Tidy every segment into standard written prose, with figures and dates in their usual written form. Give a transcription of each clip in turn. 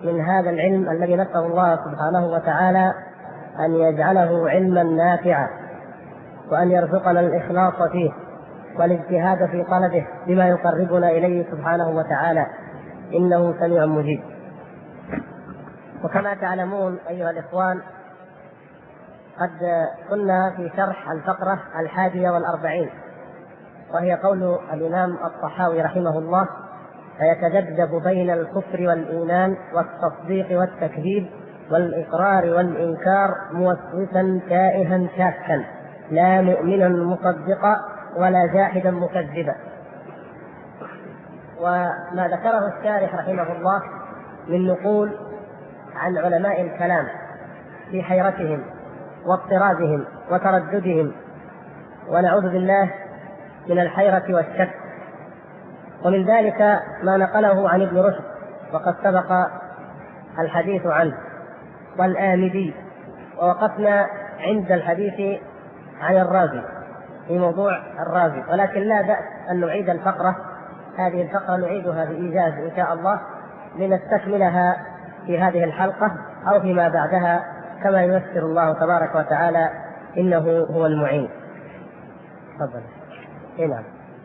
من هذا العلم الذي نسأل الله سبحانه وتعالى أن يجعله علما نافعا، وأن يرزقنا الإخلاص فيه والاجتهاد في طلبه بما يقربنا إليه سبحانه وتعالى، إنه سميع مجيب. وكما تعلمون أيها الإخوان، قد كنا في شرح الفقرة 41، وهي قول الإمام الطحاوي رحمه الله: فيتذبذب بين الكفر والإيمان والتصديق والتكذيب والإقرار والإنكار موسوسا تائها شاكا، لا مؤمنا مصدقا ولا جاحدا مكذبا. وما ذكره الشارح رحمه الله من نقول عن علماء الكلام في حيرتهم واضطرابهم وترددهم، ونعوذ بالله من الحيرة والشك. ومن ذلك ما نقله عن ابن رشد، وقد سبق الحديث عنه، والآمدي، ووقفنا عند الحديث عن الرازي في موضوع الرازي، ولكن لا بأس أن نعيد الفقرة. هذه الفقرة نعيدها بإيجاز إن شاء الله لنستكملها في هذه الحلقة أو فيما بعدها كما ييسر الله تبارك وتعالى، إنه هو المعين. تفضل. نعم.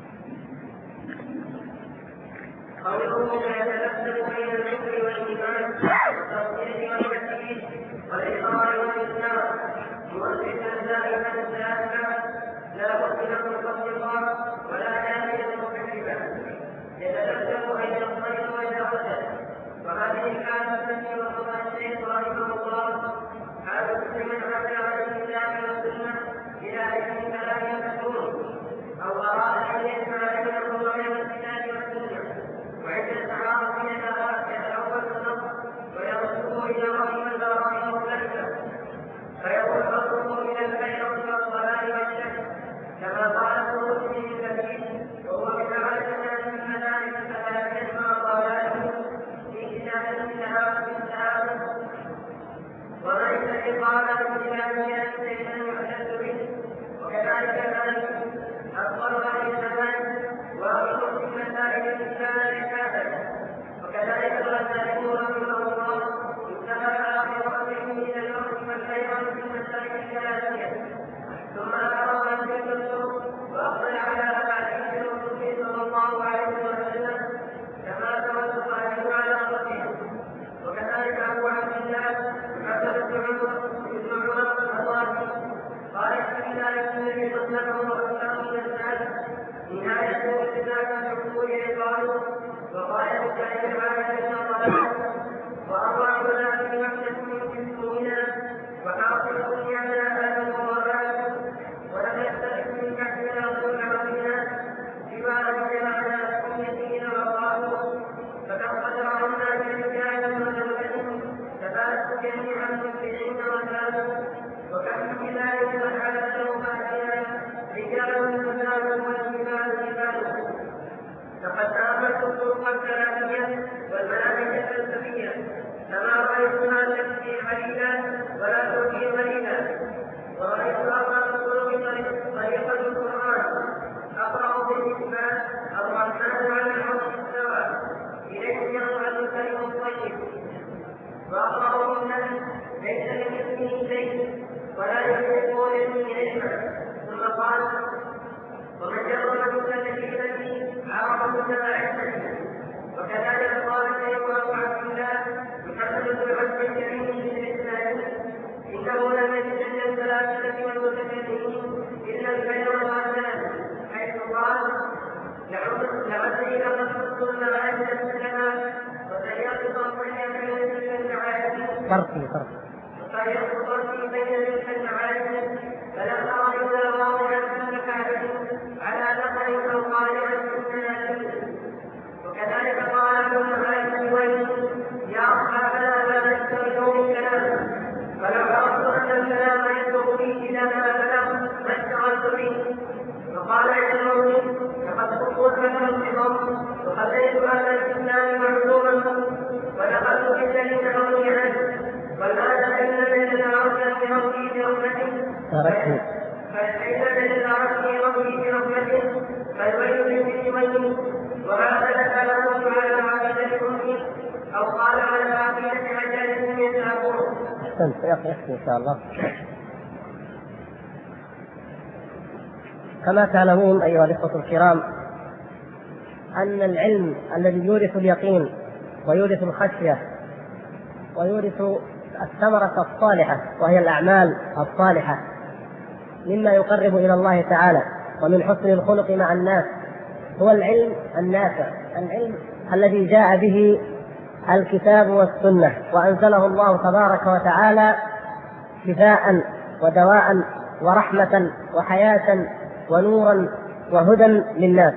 قوله يتذبذب بين الكفر والإيمان والتصديق والتكذيب والإقرار والإنكار موسوسا دائما شاكا، لا مؤمنا مصدقا ولا جاحدا مكذبا، يتذبذب بين الخير والشر. وهذه حالة التي وصفها الشيخ رحمه الله حالة من عمل على الكتاب والسنة إلى علم كلام مكتوب أو أراد أن يسمع علمه من الكتاب والسنة، وعند التعارض بينها يتأول النص ويرده إلى رأي من لا رأيه له، فيقول أصله من الخير والضلال والشك، كما قال الخروج من الكبير وهو من أعلى الناس من مدارك فلا يسمع ضلاله في كتاب التعارض. وما يستحق على الكتاب شيئا يحدث به، وكذلك أفضل عن الزمان وأمر في مسائل الإسلام كافة. وكذلك المسائل رحمه الله انتهى آخرته إلى اليوم والخير في مسائل الثلاثية، ثم أمر أن يكتب وأقبل على أحاديث الرسول صلى الله عليه وسلم كما توسط عليه على ربه. وكذلك أبو عبد الله حسن بن عمر الرازي قال بسم الله الذي تصنعه وأكثر من الناس نهاية الإسلام الحقوق قالوا وقال الشاعر عائشة الله وأرواح ذلك وحدة منا وحاصل دنيانا آدم وبعد، ولم يختلف من كحلنا طول عظيمنا بما جمعنا لكم يدين وقالوا فكم قدر عنا برجال وزوجة فبالت جميعا مسلمين وكانوا وكم من ذلك والعالم وفاتنا رجال وزوجات والجبال جبال. لقد آمنت الطرق الثلاثية والملائكة الفلسفية كما رأيتها تكفي قليلا ولا تؤتي قليلا، ورأيت أقرب الطرق طريقة القرآن أقرأ بالإثبات الرحمن على العرش استوى إليه يصعد الكلم الطيب، وأقرأ بالنهي ليس لمثله شيء ولا يملكون به علما. ثم قال ومن جرب بالتكليف عرف متباعثته. وكذلك قال الشيخ أبو عبد الله محمد بن عبد الكريم بن الإسلام إنه لم يتجنب الثلاثة والمتكلمين إلا الخير والعدل، حيث قال لعد إلى رسول الله عليه وسلم وسيأتي فرقي بين تلك المعاني فلم أر إلا واضعا في مكانه على نقل أو قارئا من. وكذلك قال ابن عائشة يا أصحابنا لا نستمعوا بالكلام، فلو عرفت أن الكلام يدخل فيه إلى ما بلغ ما اشتغلت به. وقال ابن لقد خطوت لكم الحفظ وخليت هذا الإسلام معلوما ودخلت في الذي نهوني عنه، والآن فإن الذي عرفنا في ربي برحمته فالويل للمسلمين وهذا له على عقيدة أمه أو قال على العقيدة مجالس يسعقون. أحسنت يكفي إن شاء الله. كما تعلمون أيها الإخوة الكرام أن العلم الذي يورث اليقين ويورث الخشية ويورث الثمرة الصالحة وهي الأعمال الصالحة مما يقرب إلى الله تعالى ومن حسن الخلق مع الناس هو العلم النافع، العلم الذي جاء به الكتاب والسنة وأنزله الله تبارك وتعالى شفاء ودواء ورحمة وحياة ونورا وهدى للناس.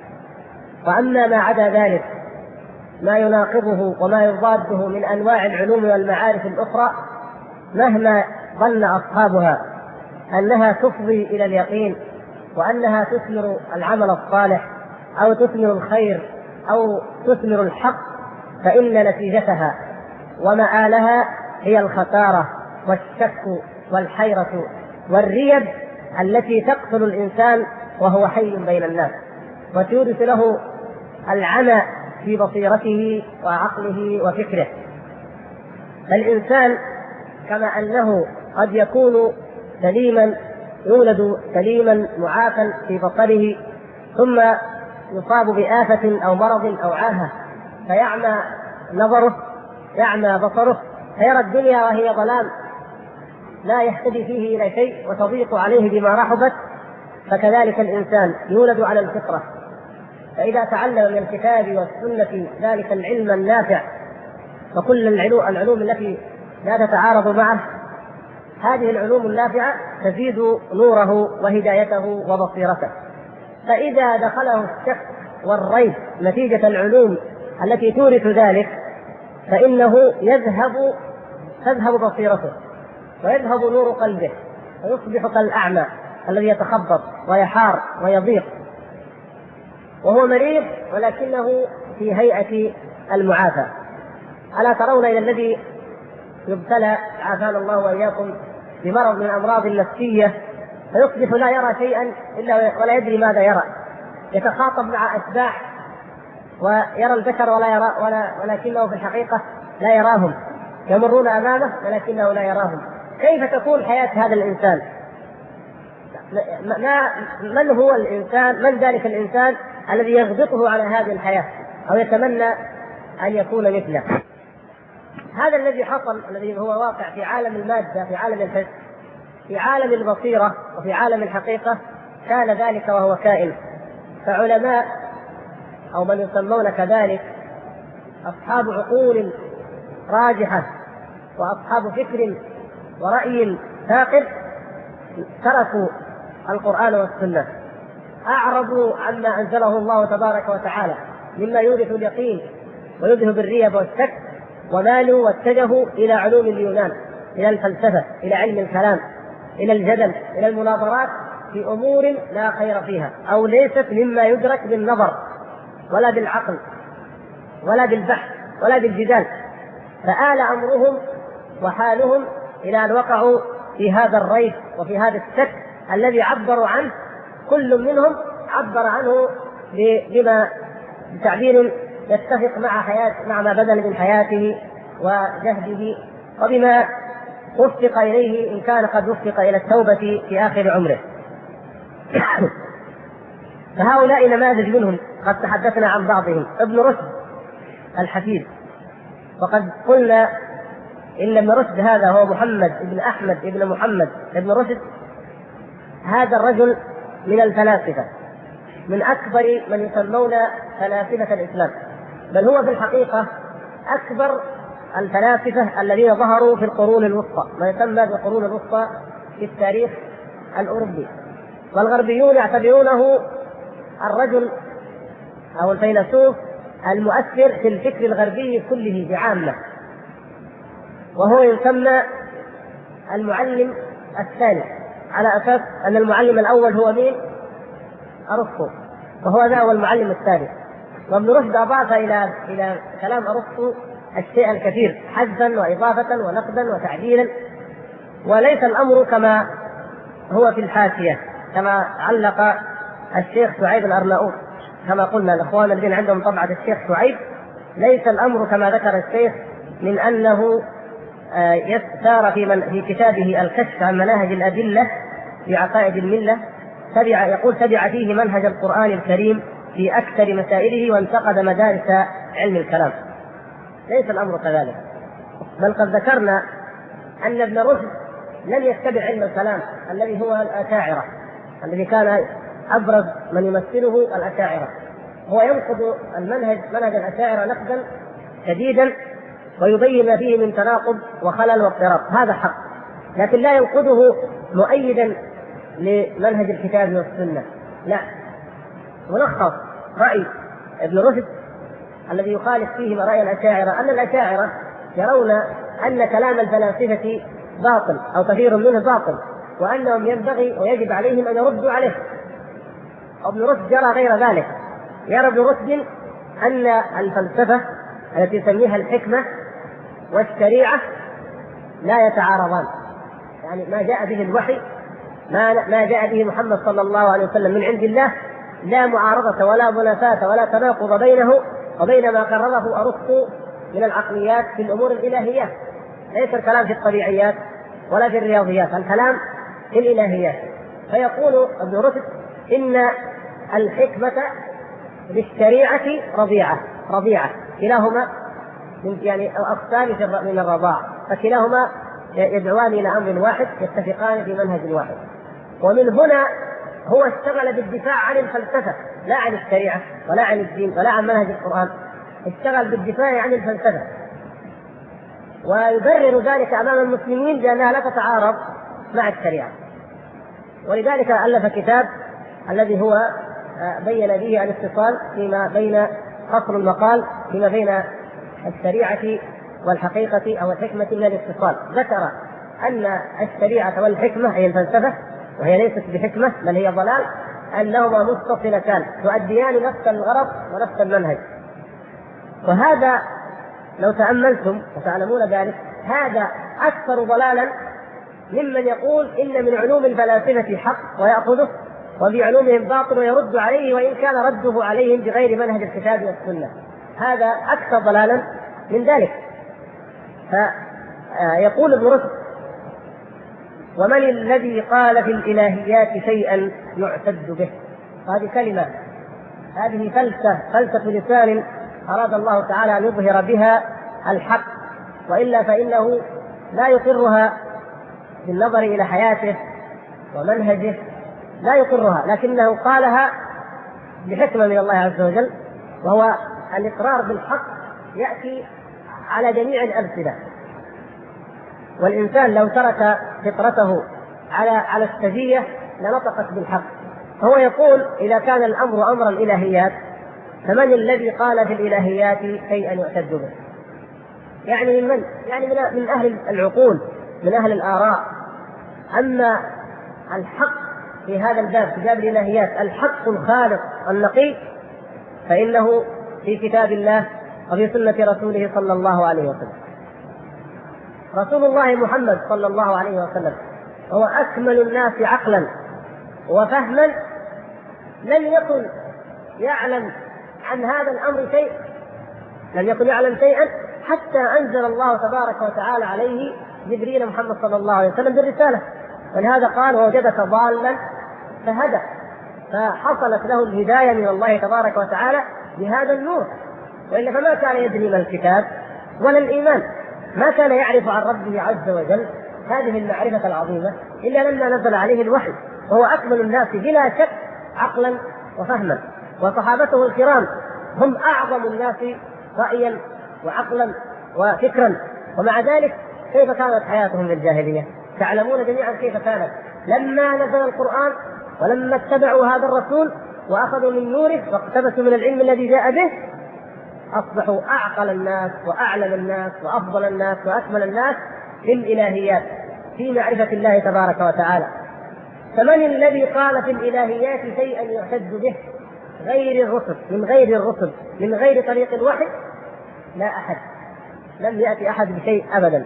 وأما ما عدا ذلك ما يناقضه وما يضاده من أنواع العلوم والمعارف الأخرى مهما ظن أصحابها أنها تفضي إلى اليقين وأنها تثمر العمل الصالح أو تثمر الخير أو تثمر الحق، فإن نتيجتها ومآلها هي الخسارة والشك والحيرة والريب التي تقتل الإنسان وهو حي بين الناس وتورث له العمى في بصيرته وعقله وفكره. فالإنسان كما أنه قد يكون سليما يولد سليما معافى في بصره ثم يصاب بآفة أو مرض أو عاهة فيعمى نظره يعمى بصره فيرى الدنيا وهي ظلام لا يهتدي فيه إلى شيء وتضيق عليه بما رحبت، فكذلك الإنسان يولد على الفطرة. فإذا تعلم من الكتاب والسنة ذلك العلم النافع فكل العلوم التي لا تتعارض معه هذه العلوم النافعة تزيد نوره وهدايته وبصيرته. فإذا دخله الشك والريب نتيجة العلوم التي تورث ذلك فإنه تذهب بصيرته ويذهب نور قلبه ويصبح كالأعمى الذي يتخبط ويحار ويضيق وهو مريض ولكنه في هيئة المعافى. ألا ترون إلى الذي يبتلى عافانا الله وإياكم بمرض من الأمراض النفسية فيصبح لا يرى شيئا ولا يدري ماذا يرى، يتخاطب مع أشباح ويرى البشر ولا يرى ولكنه في الحقيقة لا يراهم، يمرون أمامه ولكنه لا يراهم. كيف تكون حياة هذا الإنسان؟ من هو الإنسان؟ من ذلك الإنسان الذي يغبطه على هذه الحياة أو يتمنى أن يكون مثله؟ هذا الذي حصل الذي هو واقع في عالم المادة في عالم الحس في عالم البصيرة وفي عالم الحقيقة كان ذلك وهو كائن. فعلماء أو من يسمون كذلك أصحاب عقول راجحة وأصحاب فكر ورأي ثاقب تركوا القرآن والسنة، أعرضوا عما أنزله الله تبارك وتعالى مما يورث اليقين ويذهب الريب والشك ومالوا واتجهوا إلى علوم اليونان، إلى الفلسفة، إلى علم الكلام، إلى الجدل، إلى المناظرات في أمور لا خير فيها أو ليست مما يدرك بالنظر ولا بالعقل ولا بالبحث ولا بالجدال. فآل أمرهم وحالهم إلى أن وقعوا في هذا الريب وفي هذا الشك الذي عبروا عنه كل منهم عبر عنه بتعبير يتفق مع ما بذل من حياته وجهده وبما وفق إليه إن كان قد وفق إلى التوبة في آخر عمره. فهؤلاء نماذج منهم قد تحدثنا عن بعضهم. ابن رشد الحفيد، وقد قلنا إن ابن رشد هذا هو محمد ابن أحمد ابن محمد ابن رشد، هذا الرجل من الفلاسفة، من أكبر من يسمون فلاسفة الإسلام، بل هو في الحقيقة أكبر الفلاسفة الذين ظهروا في القرون الوسطى، ما يسمى بالقرون الوسطى في التاريخ الأوروبي. والغربيون يعتبرونه الرجل أو الفيلسوف المؤثر في الفكر الغربي كله بعامة، وهو يسمى المعلم الثاني، على أساس أن المعلم الأول هو مين؟ أرسطو، وهو ذا هو المعلم الثاني. وابن رشد أضاف إلى كلام أرسطو الشيء الكثير حذفا وإضافة ونقدا وتعديلا، وليس الأمر كما هو في الحاشية كما علق الشيخ شعيب الأرناؤوط. كما قلنا الإخوان الذين عندهم طبعة الشيخ شعيب، ليس الأمر كما ذكر الشيخ من أنه سار في كتابه الكشف عن مناهج الأدلة في عقائد الملة، يقول تبع فيه منهج القرآن الكريم في أكثر مسائله وانتقد مدارس علم الكلام. ليس الأمر كذلك، بل قد ذكرنا أن ابن رشد لم يتبع علم الكلام الذي هو الأشاعرة، الذي كان أبرز من يمثله الأشاعرة. هو ينقض منهج الأشاعرة نقدا شديدا ويبين ما فيه من تناقض وخلل واضطراب، هذا حق، لكن لا ينقضه مؤيدا لمنهج الكتاب والسنة. لا، ملخص رأي ابن رشد الذي يخالف فيه رأي الأشاعرة أن الأشاعرة يرون أن كلام الفلاسفة باطل أو كثير منه باطل، وأنهم ينبغي ويجب عليهم أن يردوا عليه. ابن رشد يرى غير ذلك، يرى ابن رشد أن الفلسفة التي يسميها الحكمة والشريعة لا يتعارضان، يعني ما جاء به الوحي، ما جاء به محمد صلى الله عليه وسلم من عند الله، لا معارضة ولا منافاة ولا تناقض بينه وبين ما قرره أرسطو من العقليات في الأمور الإلهيات. ليس الكلام في الطبيعيات ولا في الرياضيات، الكلام في الإلهيات. فيقول ابن رشد إن الحكمة بالشريعة رضيعة كلاهما يعني أقسام من الرضاعة، فكلاهما يدعوان إلى أمر واحد، يتفقان في منهج واحد. ومن هنا هو اشتغل بالدفاع عن الفلسفة لا عن الشريعة ولا عن الدين ولا عن منهج القرآن، اشتغل بالدفاع عن الفلسفة ويبرر ذلك أمام المسلمين بأنها لا تتعارض مع الشريعة. ولذلك ألف كتاب الذي هو بين به الاتصال فيما بين قصر المقال فيما بين الشريعة والحقيقة أو الحكمة من الاتصال. ذكر أن الشريعة والحكمة أي الفلسفة، وهي ليست بحكمة بل هي ضلال، أنهما متصلتان تؤديان نفس الغرض ونفس المنهج. وهذا لو تأملتم وتعلمون ذلك هذا أكثر ضلالا ممن يقول إن من علوم الفلاسفة حق ويأخذه وفي علومهم باطل ويرد عليه وإن كان رده عليهم بغير منهج الكتاب والسنة. هذا أكثر ضلالا من ذلك. فيقول ابن رشد: ومن الذي قال في الإلهيات شيئا يعتد به؟ هذه كلمة، هذه فلسفة لسان أراد الله تعالى أن يظهر بها الحق، وإلا فإنه لا يقرها بالنظر إلى حياته ومنهجه، لا يقرها، لكنه قالها بحكمة من الله عز وجل، وهو الإقرار بالحق يأتي على جميع الأمثلة. والإنسان لو ترك فطرته على السجية لنطقت بالحق. فهو يقول إذا كان الأمر أمر الإلهيات فمن الذي قال في الإلهيات شيئا يعتد به؟ يعني من من أهل العقول، من أهل الآراء. أما الحق في هذا الباب، في باب الإلهيات، الحق الخالق النقي، فإنه في كتاب الله وفي سنة رسوله صلى الله عليه وسلم. رسول الله محمد صلى الله عليه وسلم هو أكمل الناس عقلا وفهما، لم يكن يعلم عن هذا الأمر شيء، لم يكن يعلم شيئا حتى أنزل الله تبارك وتعالى عليه جبريل محمد صلى الله عليه وسلم بالرسالة. ولهذا قال: ووجدك ضالا فهدى، فحصلت له الهداية من الله تبارك وتعالى بهذا النور، وإلا فما كان يدري ما الكتاب ولا الإيمان، ما كان يعرف عن ربه عز وجل هذه المعرفة العظيمة إلا لما نزل عليه الوحي. وهو أكمل الناس بلا شك عقلا وفهما، وصحابته الكرام هم أعظم الناس رأيا وعقلا وفكرا، ومع ذلك كيف كانت حياتهم في الجاهلية؟ تعلمون جميعا كيف كانت لما نزل القرآن ولما اتبعوا هذا الرسول وأخذوا من نوره واقتبسوا من العلم الذي جاء به، أصبحوا أعقل الناس وأعلم الناس وأفضل الناس وأكمل الناس في الإلهيات، في معرفة الله تبارك وتعالى. فمن الذي قال في الإلهيات شيئا يعتد به غير الرسل، من غير طريق الوحي؟ لا أحد، لم يأتي أحد بشيء أبدا.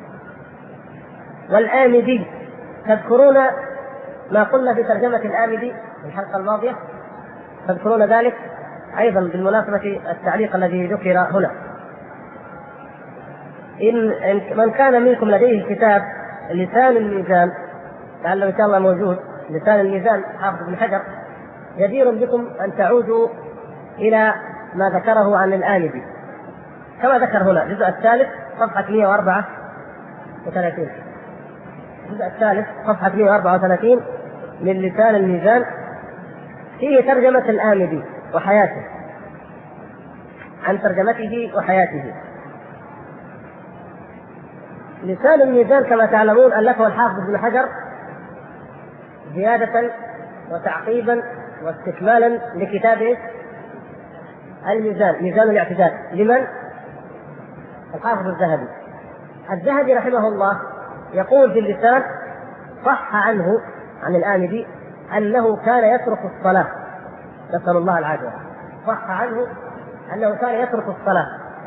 والآمدي، تذكرون ما قلنا في ترجمة الآمدي في الحلقة الماضية؟ تذكرون ذلك أيضا بالمناسبة التعليق الذي ذكر هنا. إن من كان منكم لديه كتاب لسان الميزان، لعله إن شاء الله موجود، لسان الميزان حافظ بن حجر، جدير بكم أن تعودوا إلى ما ذكره عن الآمدي كما ذكر هنا الجزء الثالث صفحة 134. الجزء الثالث صفحة 134 من لسان الميزان فيه ترجمة الآمدي وحياته، عن ترجمته وحياته. لسان الميزان كما تعلمون ألفه الحافظ بن حجر زيادة وتعقيبا واستكمالا لكتابه الميزان، ميزان الاعتدال، لمن؟ الحافظ الذهبي. الذهبي رحمه الله يقول في اللسان صح عنه عن الآمدي أنه كان يترك الصلاة، نسأل الله العافية، صح عنه أنه كان يترك الصلاة.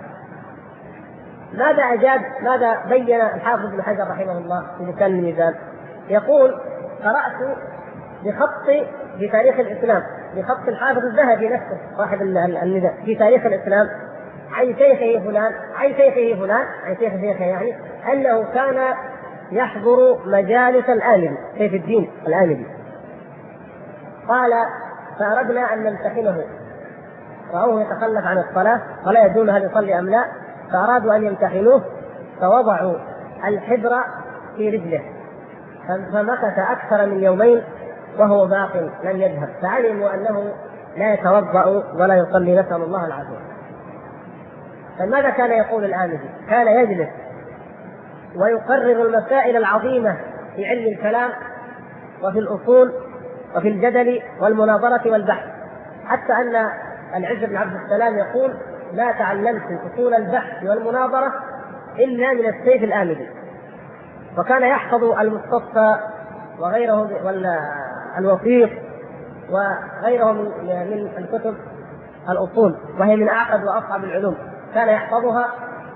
ماذا أجاب؟ ماذا بين الحافظ بن حجر رحمه الله في لسان الميزان؟ يقول قرأت في تاريخ الإسلام بخط الحافظ الذهبي نفسه صاحب الميزان في تاريخ الإسلام عن شيخه فلان عن شيخه فلان عن شيخه يعني أنه كان يحضر مجالس الآمدي سيف الدين الآمدي. قال فأردنا أن نمتحنه، رأوه يتخلف عن الصلاة ولا يدرون هل يصلي أم لا، فأرادوا أن يمتحنوه فوضعوا الحبر في رجله فمكث أكثر من يومين وهو باق لم يذهب، فعلموا أنه لا يتوضأ ولا يصلي، نسأل الله العافية. فماذا كان يقول الآمدي؟ كان يجلس ويقرر المسائل العظيمة في علم الكلام وفي الأصول وفي الجدل والمناظرة والبحث، حتى أن العز بن عبد السلام يقول لا تعلمت أصول البحث والمناظرة إلا من السيف الآمدي. وكان يحفظ المستصفى وغيره والوثيق وغيره من الكتب الأصول، وهي من أعقد وأصعب العلوم، كان يحفظها.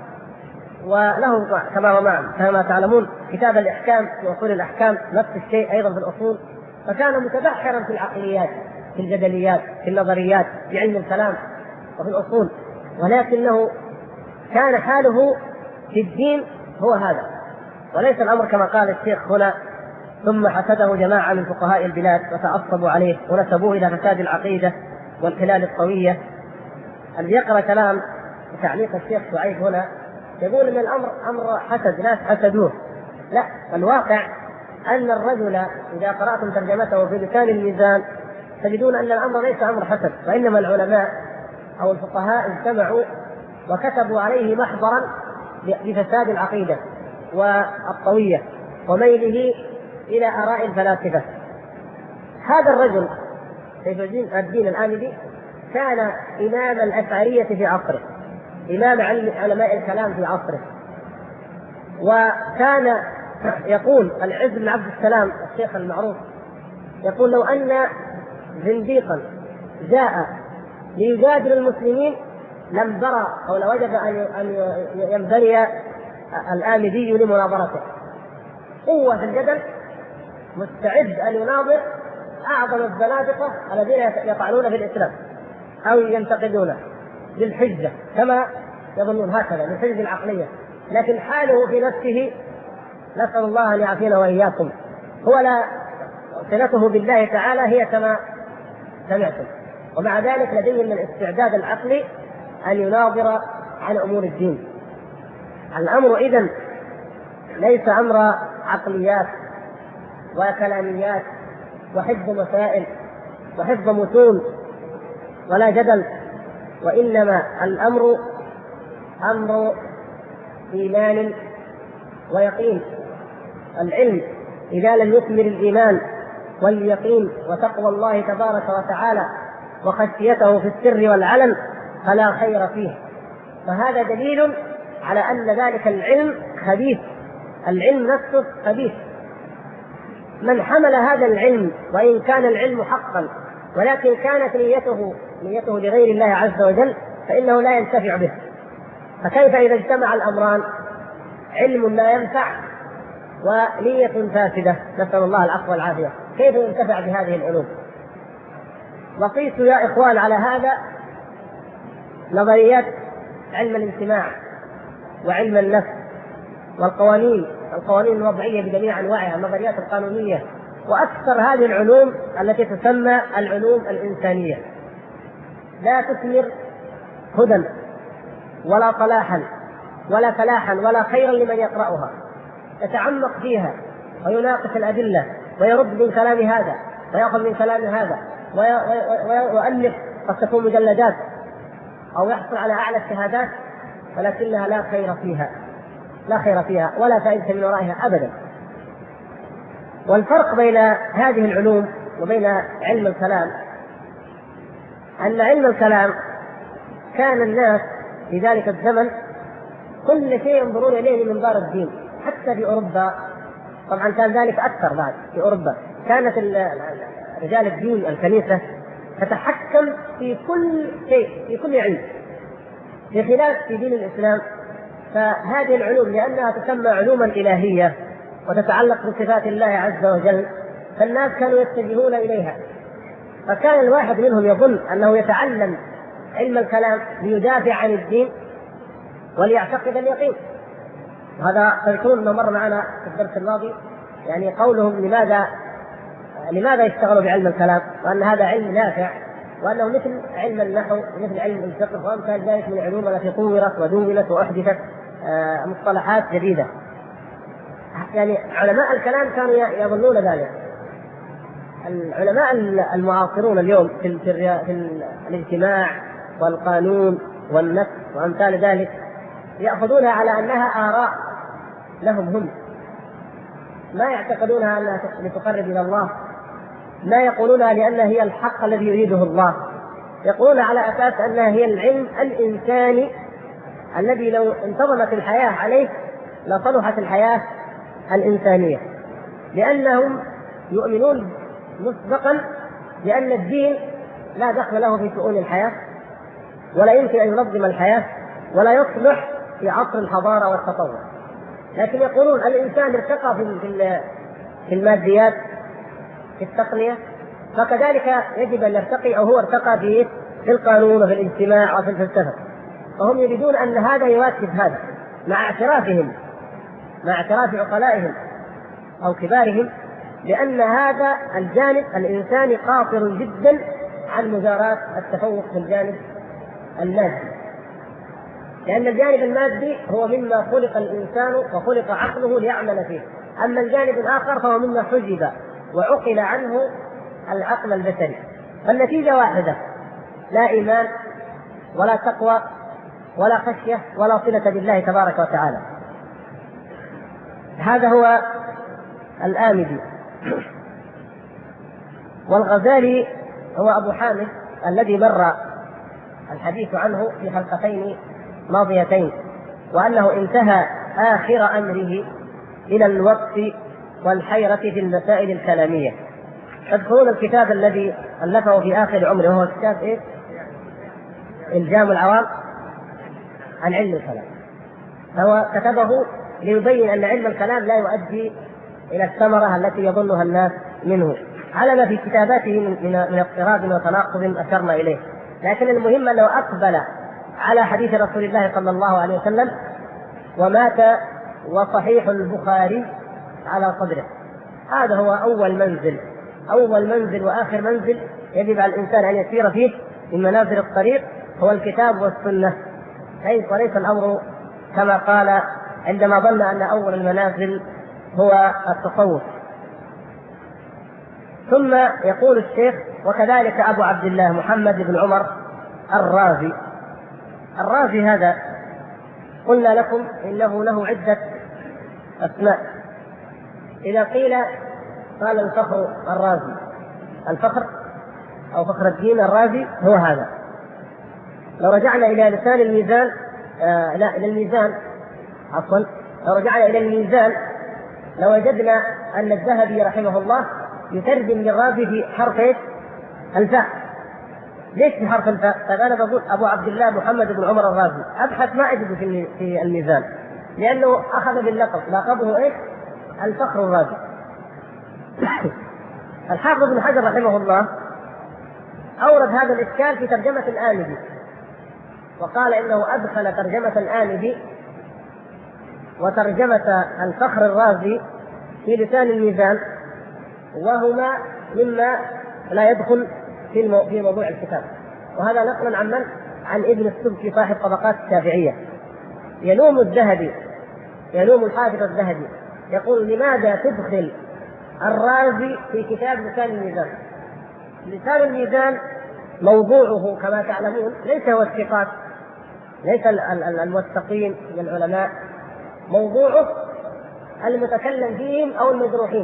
وله كما تعلمون كتاب الإحكام في أصول الأحكام، نفس الشيء أيضا في الأصول. فكان متبحرا في العقليات، في الجدليات، في النظريات، في علم الكلام وفي الأصول، ولكنه كان حاله في الدين هو هذا، وليس الأمر كما قال الشيخ هنا ثم حسده جماعة من فقهاء البلاد وتعصبوا عليه ونسبوه إلى فساد العقيدة والخلال القوية. اللي يقرأ كلام تعليق الشيخ شعيب هنا يقول ان الامر امر حسد، ناس حسدوه. لا، الواقع ان الرجل اذا قراتم ترجمته في لسان الميزان تجدون ان الامر ليس امر حسد، وانما العلماء او الفقهاء اجتمعوا وكتبوا عليه محضرا لفساد العقيده والطويه وميله الى اراء الفلاسفه. هذا الرجل سيف الدين الآمدي كان امام الاشعريه في عصره، إمام علماء الكلام في عصره. وكان يقول العز بن عبد السلام الشيخ المعروف يقول لو أن زنديقا جاء ليجادل المسلمين لم برى أو لوجب أن ينبري الآمدي لمناظرته. قوة في الجدل، مستعد أن يناظر أعظم الزنادقة الذين يطعنون في الإسلام أو ينتقدونه بالحجة كما يظنون، هكذا بالحجة العقلية، لكن حاله في نفسه نسأل الله أن يعافينا وإياكم، هو لا صلته بالله تعالى هي كما سمعتم، ومع ذلك لديه من الاستعداد العقلي أن يناظر عن أمور الدين. الأمر إذن ليس أمر عقليات وكلاميات وحفظ مسائل وحفظ متون ولا جدل، وإنما الأمر أمر إيمان ويقين. العلم إذا لم يثمر الإيمان واليقين وتقوى الله تبارك وتعالى وخشيته في السر والعلن فلا خير فيه. فهذا دليل على أن ذلك العلم خبيث، العلم نفسه خبيث. من حمل هذا العلم وإن كان العلم حقا ولكن كانت نيته لغير الله عز وجل فإنه لا ينتفع به. فكيف إذا اجتمع الأمران، علم لا ينفع ونية فاسدة، نسأل الله العفو والعافية، كيف ينتفع بهذه العلوم؟ وقيسوا يا إخوان على هذا نظريات علم الاجتماع وعلم النفس القوانين الوضعية بجميع أنواعها، النظريات القانونية، وأكثر هذه العلوم التي تسمى العلوم الإنسانية لا تثمر هدى ولا صلاحا ولا فلاحا ولا خيرا لمن يقرأها. يتعمق فيها ويناقش الأدلة ويرد من كلام هذا ويأخذ من كلام هذا ويؤلف، قد تكون مجلدات أو يحصل على أعلى الشهادات، ولكنها لا خير فيها ولا فائدة من ورائها أبدا. والفرق بين هذه العلوم وبين علم الكلام أن علم الكلام كان الناس في ذلك الزمن كل شيء ينظرون إليه من منظار الدين. حتى في أوروبا، طبعا كان ذلك أكثر بعد، في أوروبا كانت رجال الدين الكنيسة تتحكم في كل شيء، في كل علم، بخلاف في دين الإسلام. فهذه العلوم لأنها تسمى علوما إلهية وتتعلق بصفات الله عز وجل، فالناس كانوا يتجهون إليها. فكان الواحد منهم يظن أنه يتعلم علم الكلام ليدافع عن الدين وليعتقد اليقين. هذا تذكرون أنه مر معنا في الدرس الماضي، يعني قولهم لماذا يشتغلوا بعلم الكلام، وأن هذا علم نافع، وأنه مثل علم النحو ومثل علم الفقه وأمثال ذلك من العلوم التي طورت ودونت وأحدثت مصطلحات جديدة. يعني علماء الكلام كانوا يظنون ذلك. العلماء المعاصرون اليوم في الاجتماع والقانون والنفس وأمثال ذلك يأخذونها على أنها آراء لهم هم، ما يعتقدونها أنها لتقرب إلى الله، لا يقولونها لأنها هي الحق الذي يريده الله، يقولون على أساس أنها هي العلم الإنساني الذي لو انتظمت الحياة عليه لصلحت الحياة الإنسانية، لأنهم يؤمنون مسبقا بأن الدين لا دخل له في شؤون الحياة ولا يمكن أن ينظم الحياة ولا يصلح في عصر الحضارة والتطور. لكن يقولون الإنسان ارتقى في الماديات، في التقنية، فكذلك يجب أن يرتقي، أو هو ارتقى في القانون وفي الاجتماع وفي الفلسفة. فهم يريدون أن هذا يواكب هذا، مع اعتراف عقلائهم أو كبارهم لأن هذا الجانب الإنساني قاصر جدا عن مجاراة التفوق في الجانب المادي، لأن الجانب المادي هو مما خلق الإنسان وخلق عقله ليعمل فيه، أما الجانب الآخر فهو مما حجب وعقل عنه العقل البشري. فالنتيجة واحدة، لا إيمان ولا تقوى ولا خشية ولا صلة بالله تبارك وتعالى. هذا هو الآمدي. والغزالي هو أبو حامد الذي مر الحديث عنه في حلقتين ماضيتين، وأنه انتهى آخر أمره إلى الوقف والحيرة في المسائل الكلامية. تذكرون الكتاب الذي ألفه في آخر عمره، وهو كتاب إيه؟ إلجام العوام عن علم الكلام. هو كتبه ليبين أن علم الكلام لا يؤدي إلى الثمرة التي يظنها الناس منه، على ما في كتاباته من اضطراب وتناقض أشرنا إليه. لكن المهم أنه أقبل على حديث رسول الله صلى الله عليه وسلم ومات وصحيح البخاري على صدره. هذا هو أول منزل وآخر منزل يجب على الإنسان أن يسير فيه من منازل الطريق، هو الكتاب والسنة، وليس الأمر كما قال عندما ظن أن أول المنازل هو التصوف. ثم يقول الشيخ: وكذلك أبو عبد الله محمد بن عمر الرازي هذا قلنا لكم إنه له عدة أسماء. إذا قيل قال الفخر الرازي، الفخر أو فخر الدين الرازي هو هذا. لو رجعنا إلى لسان الميزان لو رجعنا إلى الميزان لوجدنا أن الذهبي رحمه الله يترجم للرازي في حرف الفاء. ليش في حرف الفاء؟ طيب أنا بقول أبو عبد الله محمد بن عمر الرازي، أبحث ما أجده في الميزان، لأنه أخذ باللقب، لقبه إيش؟ الفخر الرازي. الحافظ ابن حجر رحمه الله أورد هذا الإشكال في ترجمة الآمدي، وقال إنه أدخل ترجمة الآمدي وترجمة الفخر الرازي في لسان الميزان، وهما مما لا يدخل في موضوع الكتاب. وهذا نقلا عن من؟ عن ابن السبكي صاحب طبقات الشافعية. يلوم الذهبي، يلوم الحافظ الذهبي، يقول: لماذا تدخل الرازي في كتاب لسان الميزان؟ لسان الميزان موضوعه كما تعلمون ليس هو الثقات، ليس الموثقين من العلماء، موضوعه المتكلم فيهم أو المجروحين،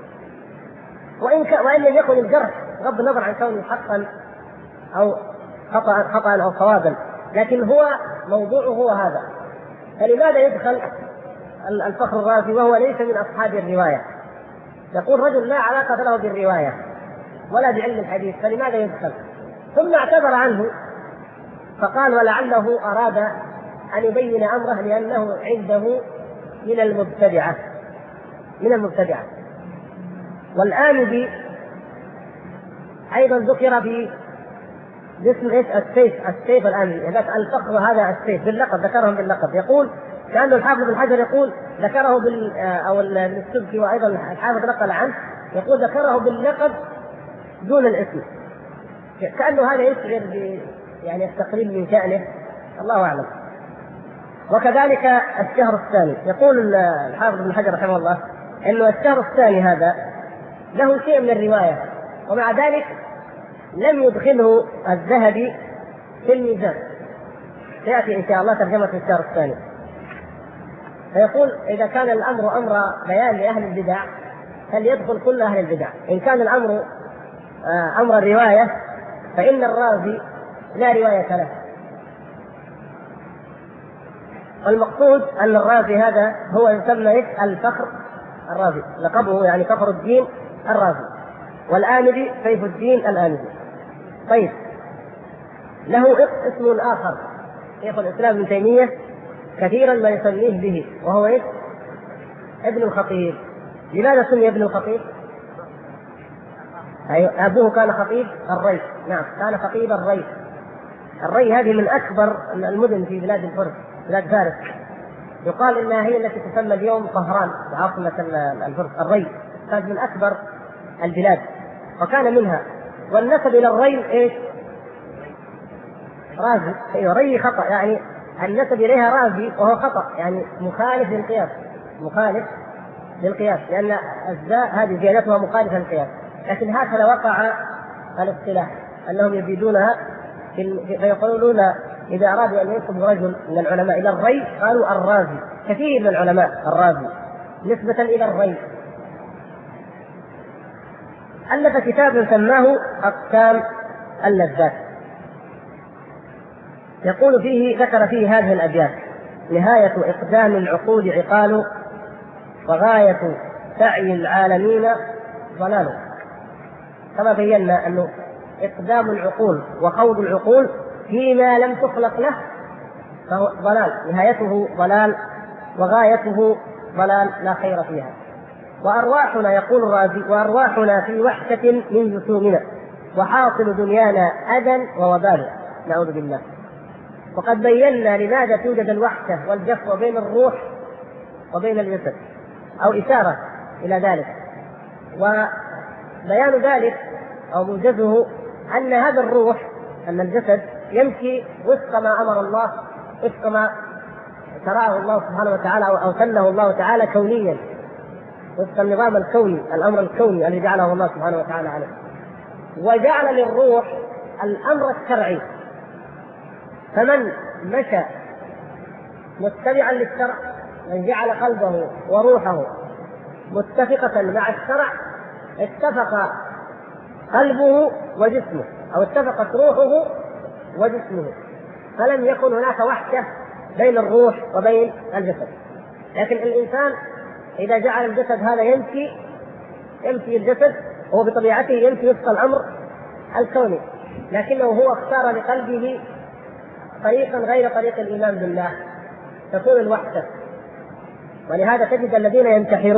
وإن لم يكن الجرح بغض النظر عن كونه حقا أو خطأ أو صوابا، لكن هو موضوعه هو هذا. فلماذا يدخل الفخر الرازي وهو ليس من أصحاب الرواية؟ يقول رجل لا علاقة له بالرواية ولا بعلم الحديث، فلماذا يدخل؟ ثم اعتذر عنه فقال: ولعله أراد أن يبين أمره لأنه عنده من المبتدعة. والآمدي أيضا ذكر في باسم السيف الآمدي، الفخر هذا السيف باللقب، ذكرهم باللقب. يقول كأن الحافظ بن حجر يقول ذكره أو السبكي، وأيضا الحافظ نقل عنه يقول ذكره باللقب دون الاسم، كأنه هذا يشعر يعني التقريب من شأنه، الله أعلم. وكذلك الشهر الثاني، يقول الحافظ بن حجر رحمه الله أنه الشهر الثاني هذا له شيء من الرواية، ومع ذلك لم يدخله الذهبي في الميزان. سيأتي إن شاء الله ترجمة الشهر الثاني. فيقول: إذا كان الأمر أمر بيان لأهل البدع فليدخل كل أهل البدع، إن كان الأمر أمر الرواية فإن الرازي لا رواية له. والمقصود أن الرازي هذا هو يسمى الفخر الرازي، لقبه يعني فخر الدين الرازي، والآمدي سيف الدين الآمدي. طيب، له اسم آخر شيخ الإسلام ابن تيمية كثيرا ما يسميه به، وهو ابن الخطيب. لماذا سمي ابن الخطيب؟ أبوه كان خطيب الري، نعم كان خطيب الري. الري هذه من أكبر المدن في بلاد الفرس، بلاد فارس، يقال إنها هي التي تسمى اليوم طهران عاصمة الفرس. الري كانت من أكبر البلاد وكان منها، والنسب إلى الري رازي. ري خطأ، يعني النسب إليها رازي وهو خطأ، يعني مخالف للقياس، لأن الزاء هذه زيادتها مخالفة للقياس. لكن هكذا وقع الاصطلاح أنهم يزيدونها فيقولون إذا أرادوا أن ينسبوا رجل من العلماء إلى الري قالوا الرازي. كثير من العلماء الرازي نسبة إلى الري. ألف كتاب سماه أقسام اللذات، يقول فيه، ذكر فيه هذه الأبيات: نهاية إقدام العقول عقال، وغاية سعي العالمين ضلال. كما بينا أنه إقدام العقول وخوض العقول فيما لم تخلق له فهو ضلال، نهايته ضلال وغايته ضلال لا خير فيها. وأرواحنا، يقول الرازي، وأرواحنا في وحشة من جسومنا، وحاصل دنيانا أذى ووبال، نعوذ بالله. وقد بينا لماذا توجد الوحشة والجفوة بين الروح وبين الجسد، أو إشارة إلى ذلك. وبيان ذلك أو موجزه أن هذا الروح، أن الجسد يمشي وفق ما أمر الله، وفق ما شرعه الله سبحانه وتعالى أو سنه الله تعالى كونيا، وفق النظام الكوني، الأمر الكوني الذي جعله الله سبحانه وتعالى عليه. وجعل للروح الأمر الشرعي، فمن مشى متبعا للشرع، من جعل قلبه وروحه متفقة مع الشرع، اتفق قلبه وجسمه، أو اتفقت روحه وجسمه، فلم يكن هناك وحشة بين الروح وبين الجسد. لكن الإنسان إذا جعل الجسد هذا يمشي الجسد، هو بطبيعته يمشي وفق الأمر الكوني، لكنه هو اختار لقلبه طريقا غير طريق الإيمان بالله، تكون الوحشة. ولهذا تجد الذين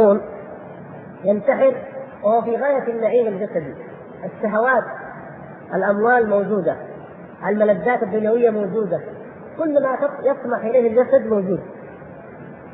ينتحر وهو في غاية النعيم الجسدي، الشهوات، الأموال موجودة، الملذات الدنيوية موجودة، كل ما يطمح إليه الجسد موجود،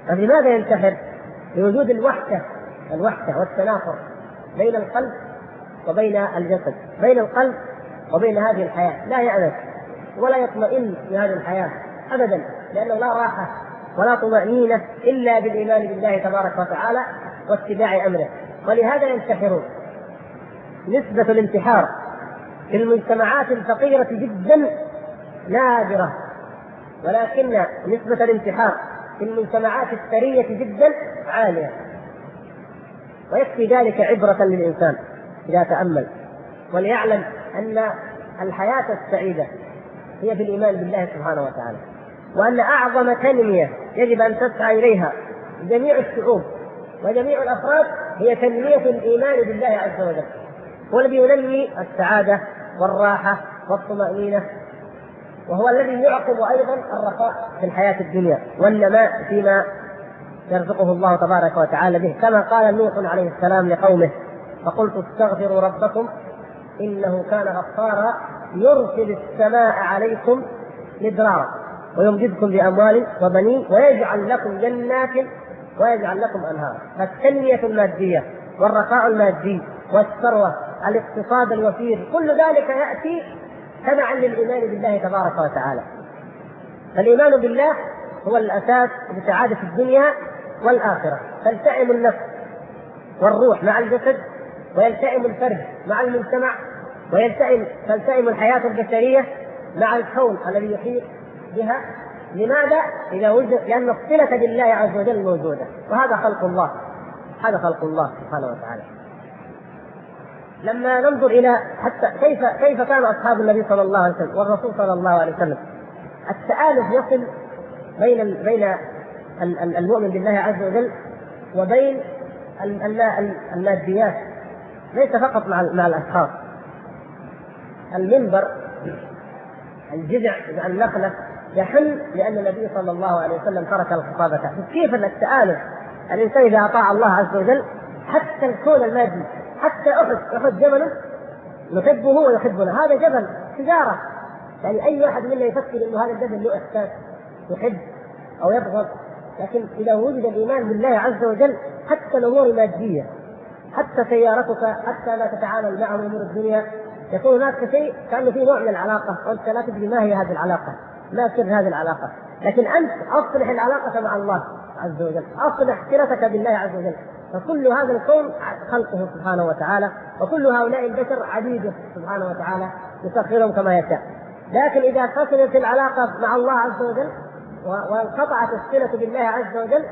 فلماذا ينتحر؟ لوجود الوحدة والتنافر بين القلب وبين الجسد، بين القلب وبين هذه الحياة. لا يأنس ولا يطمئن في هذه الحياة أبدا، لأنه لا راحة ولا طمأنينة إلا بالإيمان بالله تبارك وتعالى واتباع أمره، ولهذا ينتحرون. نسبة الانتحار في المجتمعات الفقيرة جدا نادرة، ولكن نسبة الانتحار في المجتمعات الثرية جدا عالية، ويكفي ذلك عبرة للإنسان إذا تأمل وليعلم أن الحياة السعيدة هي في الإيمان بالله سبحانه وتعالى، وأن أعظم تنمية يجب أن تسعى إليها جميع الشعوب وجميع الأفراد هي تنمية الإيمان بالله عز وجل، هو الذي ينمي السعادة والراحة والطمأنينة، وهو الذي يعقب أيضا الرخاء في الحياة الدنيا والنماء فيما يرزقه الله تبارك وتعالى به، كما قال نوح عليه السلام لقومه: فقلت استغفروا ربكم إنه كان غفارا يرسل السماء عليكم مدرارا ويمددكم بأموال وبنين ويجعل لكم جنات ويجعل لكم أنهارا. فالتنمية المادية والرخاء المادي والثروة، الاقتصاد الوفير، كل ذلك يأتي تبعا للإيمان بالله تبارك وتعالى. فالإيمان بالله هو الأساس لسعادة الدنيا والآخرة. تلتئم النفس والروح مع الجسد، ويلتئم الفرد مع المجتمع، تلتئم الحياة البشرية مع الكون الذي يحيط بها. لماذا؟ لأن الصلة بالله عز وجل موجودة، وهذا خلق الله، هذا خلق الله سبحانه وتعالى. لما ننظر إلى حتى كيف كان أصحاب النبي صلى الله عليه وسلم والرسول صلى الله عليه وسلم، التآلف يصل بين المؤمن بالله عز وجل وبين الماديات، ليس فقط مع الأشخاص. المنبر، الجذع، النخلة يحل لأن النبي صلى الله عليه وسلم ترك الخطابة تحت. كيف التآلف الإنسان إذا أطاع الله عز وجل، حتى الكون المادي، حتى أحد جبل نحبه ويحبنا، هذا جبل تجارة، يعني أي واحد منا يفكر إنه هذا الجبل له إحساس يحب أو يبغض، لكن إذا وجد الإيمان بالله عز وجل حتى الأمور المادية، حتى سيارتك، حتى لا تتعامل معه أمور الدنيا، يكون هناك شيء كأنه في نوع من العلاقة وأنت لا تدري ما هي هذه العلاقة، لا سر هذه العلاقة، لكن أنت أصلح العلاقة مع الله عز وجل، أصلح صلتك بالله عز وجل. فكل هذا الكون خلقه سبحانه وتعالى، وكل هؤلاء البشر عبيده سبحانه وتعالى يسخرهم كما يشاء. لكن إذا فسدت العلاقة مع الله عز وجل وانقطعت الصلة بالله عز وجل،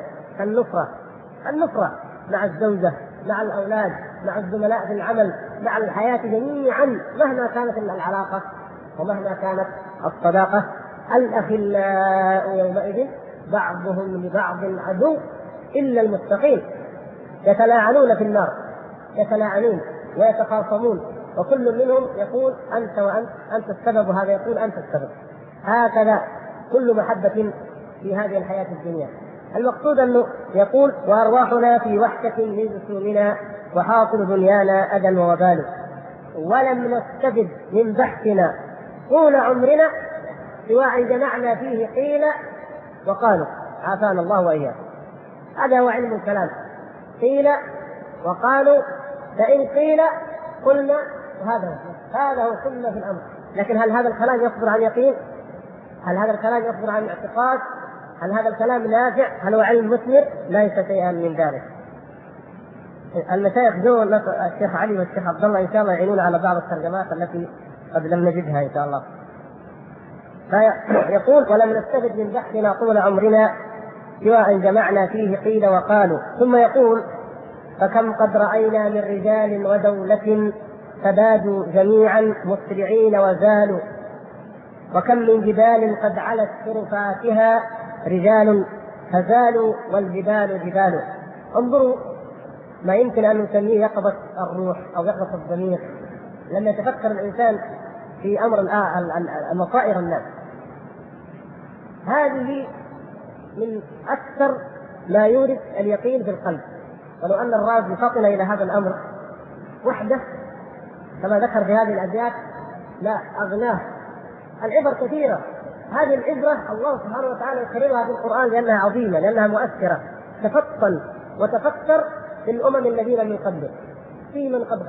النفرة مع الزوجة، مع الأولاد، مع الزملاء في العمل، مع الحياة جميعا، مهما كانت العلاقة ومهما كانت الصداقة. الأخلاء يومئذ بعضهم لبعض عدو إلا المتقين، يتلاعنون في النار، يتلاعنون ويتخاصمون، وكل منهم يقول أنت وأنت، أنت السبب، وهذا يقول أنت السبب. هكذا كل محبة في هذه الحياة الدنيا. المقصود أنه يقول: وأرواحنا في وحدة من جسومنا وحاصل دنيانا أذى ووبال، ولم نستفد من بحثنا طول عمرنا سوى أن جمعنا فيه قيل وقالوا، عافانا الله وإياكم. هذا هو علم الكلام، قيل وقالوا، فإن قيل قلنا، هذا هو كلنا في الأمر. لكن هل هذا الكلام يصبر عن يقين؟ هل هذا الكلام يصبر عن اعتقاد؟ هل هذا الكلام نافع؟ هل هو علم مثمر؟ ليس شيئا من ذلك. المشايخ جو الشيخ علي والشيخ عبد الله إن شاء الله يعينون على بعض الترجمات التي قد لم نجدها إن شاء الله. فيقول: ولم نستفد من بحثنا طول عمرنا سوى أن جمعنا فيه قيل وقالوا. ثم يقول: فكم قد رأينا من رجال ودولة فبادوا جميعا مسرعين وزالوا، وكم من جبال قد علت شرفاتها رجال فزالوا والجبال جبال. انظروا ما يمكن أن نسميه يقظة الروح أو يقظة الضمير لما يتفكر الإنسان في أمر مصائر الناس. هذه من أكثر ما يورث اليقين في القلب. ولو أن الرازي فطن إلى هذا الأمر وحده كما ذكر في هذه الأبيات لا أغناه. العبر كثيرة، هذه العبرة الله سبحانه وتعالى يكررها في القرآن لأنها عظيمة، لأنها مؤثرة. تفطن وتفكر في الأمم الذين من قبلك، في من قد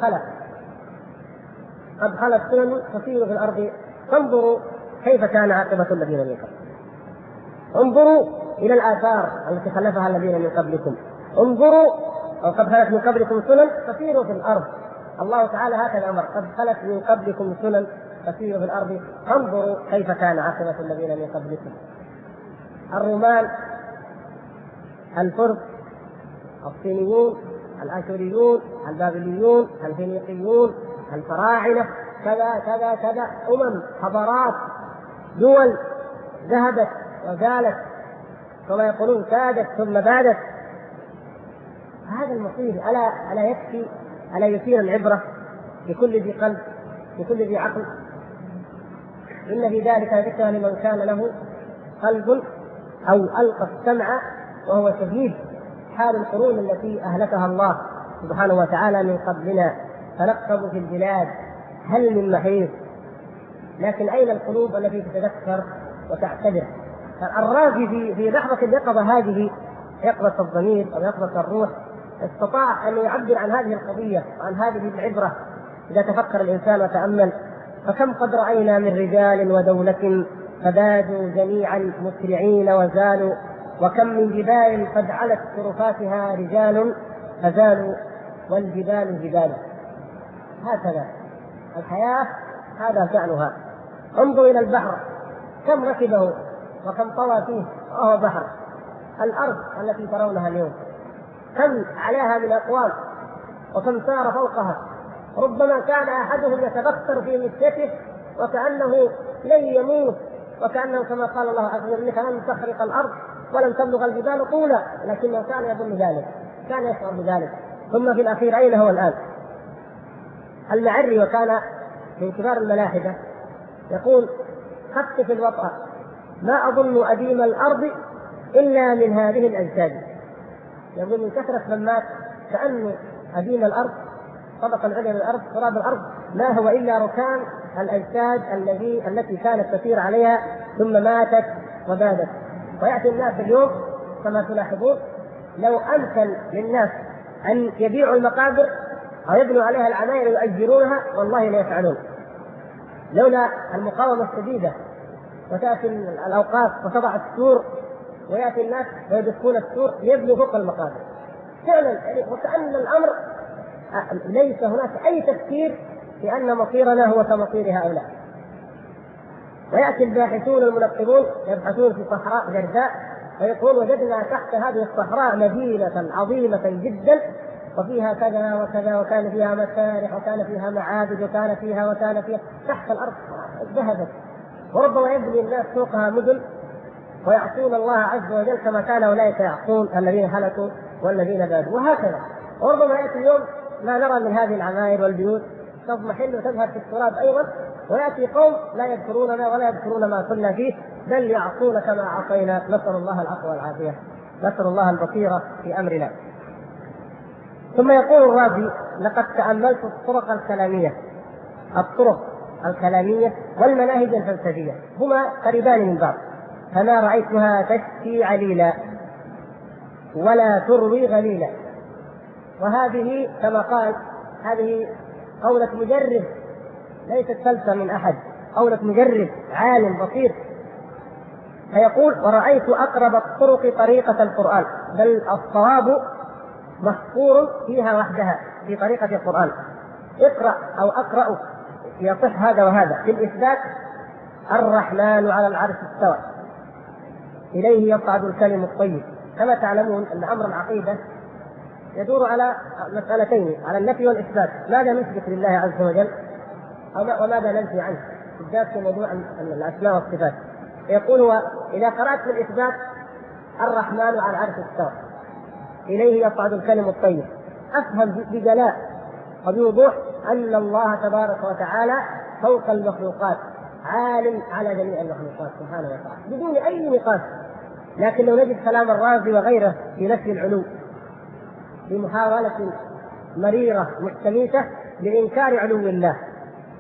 خلت سنن تسير في الأرض، فانظروا كيف كان عاقبة الذين من قبلكم. انظروا إلى الآثار التي خلفها الذين من قبلكم، انظروا أو قد خلت من قبلكم سنن تسيروا في الأرض. الله تعالى هكذا أمر: قد خلت من قبلكم سنن تسيروا في الأرض فانظروا كيف كان عاقبة الذين من قبلكم. الرومان، الفرس، الصينيون، الآشوريون، البابليون، الفينيقيون، الفراعنة، كذا كذا كذا، حضارات، دول ذهبت وزالت، كما يقولون كادت ثم بادت. هذا المصير ألا يكفي، ألا يثير العبرة لكل ذي قلب، لكل ذي عقل؟ إن في ذلك ذكرى لمن كان له قلب أو ألقى السمع وهو شهيد. حال القرون التي أهلكها الله سبحانه وتعالى من قبلنا، تنقبوا في البلاد هل من محيص، لكن أين القلوب التي تتذكر وتعتبر؟ الرازي في لحظة اليقظة هذه، يقظة الضمير أو يقظة الروح، استطاع أن يعبر عن هذه القضية وعن هذه العبرة إذا تفكر الإنسان وتأمل. فكم قد رأينا من رجال ودولة فبادوا جميعا مسرعين وزالوا، وكم من جبال قد علت شرفاتها رجال فزالوا، والجبال جبال. هكذا الحياة، هذا شأنها. انظروا إلى البحر، كم ركبه وكم طوى فيه وهو بحر. الأرض التي ترونها اليوم كم عليها من أقوام وكم سار فوقها. ربما كان أحدهم يتبختر في مشيته وكأنه لن يموت، وكأنه كما قال الله عز وجل: إنك لن تخرق الأرض ولن تبلغ الجبال طولا، لكنه كان يظن ذلك، كان يشعر بذلك. ثم في الأخير أين هو الآن؟ المعري، وكان من كبار الملاحدة، يقول: خفت في الوطأ، ما أظن أديم الأرض إلا من هذه الأجساد. يقول من كثرة من مات كأن أديم الأرض، طبقا العليا من الأرض، تراب الأرض، ما هو إلا ركام الأجساد التي كانت تسير عليها ثم ماتت وبادت. ويأتي الناس اليوم كما تلاحظون، لو أمكن للناس أن يبيعوا المقابر أو يبنوا عليها العماير ويؤجرونها والله لا يفعلون، لولا المقاومة الشديدة. وتأتي الأوقاف وتضع السور، ويأتي الناس ويدفون السور ليبنوا فوق المقابر فعلا، وكأن الأمر ليس هناك أي تفكير في أن مصيرنا هو كمصير هؤلاء. ويأتي الباحثون المنقبون يبحثون في صحراء جرداء ويقول: وجدنا تحت هذه الصحراء مدينة عظيمة جدا وفيها كذا وكذا، وكان فيها مسارح وكان فيها معابد وكان فيها تحت الأرض ذهبت. وربما يبني الناس فوقها مدن ويعصون الله عز وجل كما كان أولئك يعصون الذين هلكوا والذين بادوا. وهكذا وربما يأتي اليوم ما نرى من هذه العماير والبيوت تضمحل وتذهب في التراب أيضا، ويأتي قوم لا يذكروننا ولا يذكرون ما كنا فيه، بل يعصون كما عصينا. نسأل الله العفو والعافية، نسأل الله البصيرة في أمرنا. ثم يقول الرازي: لقد تأملت الطرق الكلامية والمناهج الفلسفية، هما قريبان من بعض، فما رأيتها تشفي عليلا ولا تروي غليلا. وهذه كما قال، هذه قولة مجرد ليست فلسفة من أحد، قولة مجرد عالم بصير. فيقول: ورأيت أقرب الطرق طريقة القرآن، بل الصواب محصور فيها وحدها في طريقة القرآن. اقرأ أو أقرأ يصح هذا وهذا. في الإثبات: الرحمن على العرش استوى، إليه يصعد الكلم الطيب. كما تعلمون أن أمر العقيدة يدور على مسألتين، على النفي والإثبات. ماذا نثبت لله عز وجل وماذا ننفي عنه، بالذات في موضوع الأسماء والصفات. يقول: إذا قرأت في الإثبات: الرحمن على العرش استوى، إليه يصعد الكلم الطيب، أفهم بجلاء وبوضوح أن الله تبارك وتعالى فوق المخلوقات، عالم على جميع المخلوقات سبحانه وتعالى بدون أي نقاش. لكن لو نجد كلام الرازي وغيره في نفي العلو بمحاولة مريرة مستميتة لإنكار علو الله،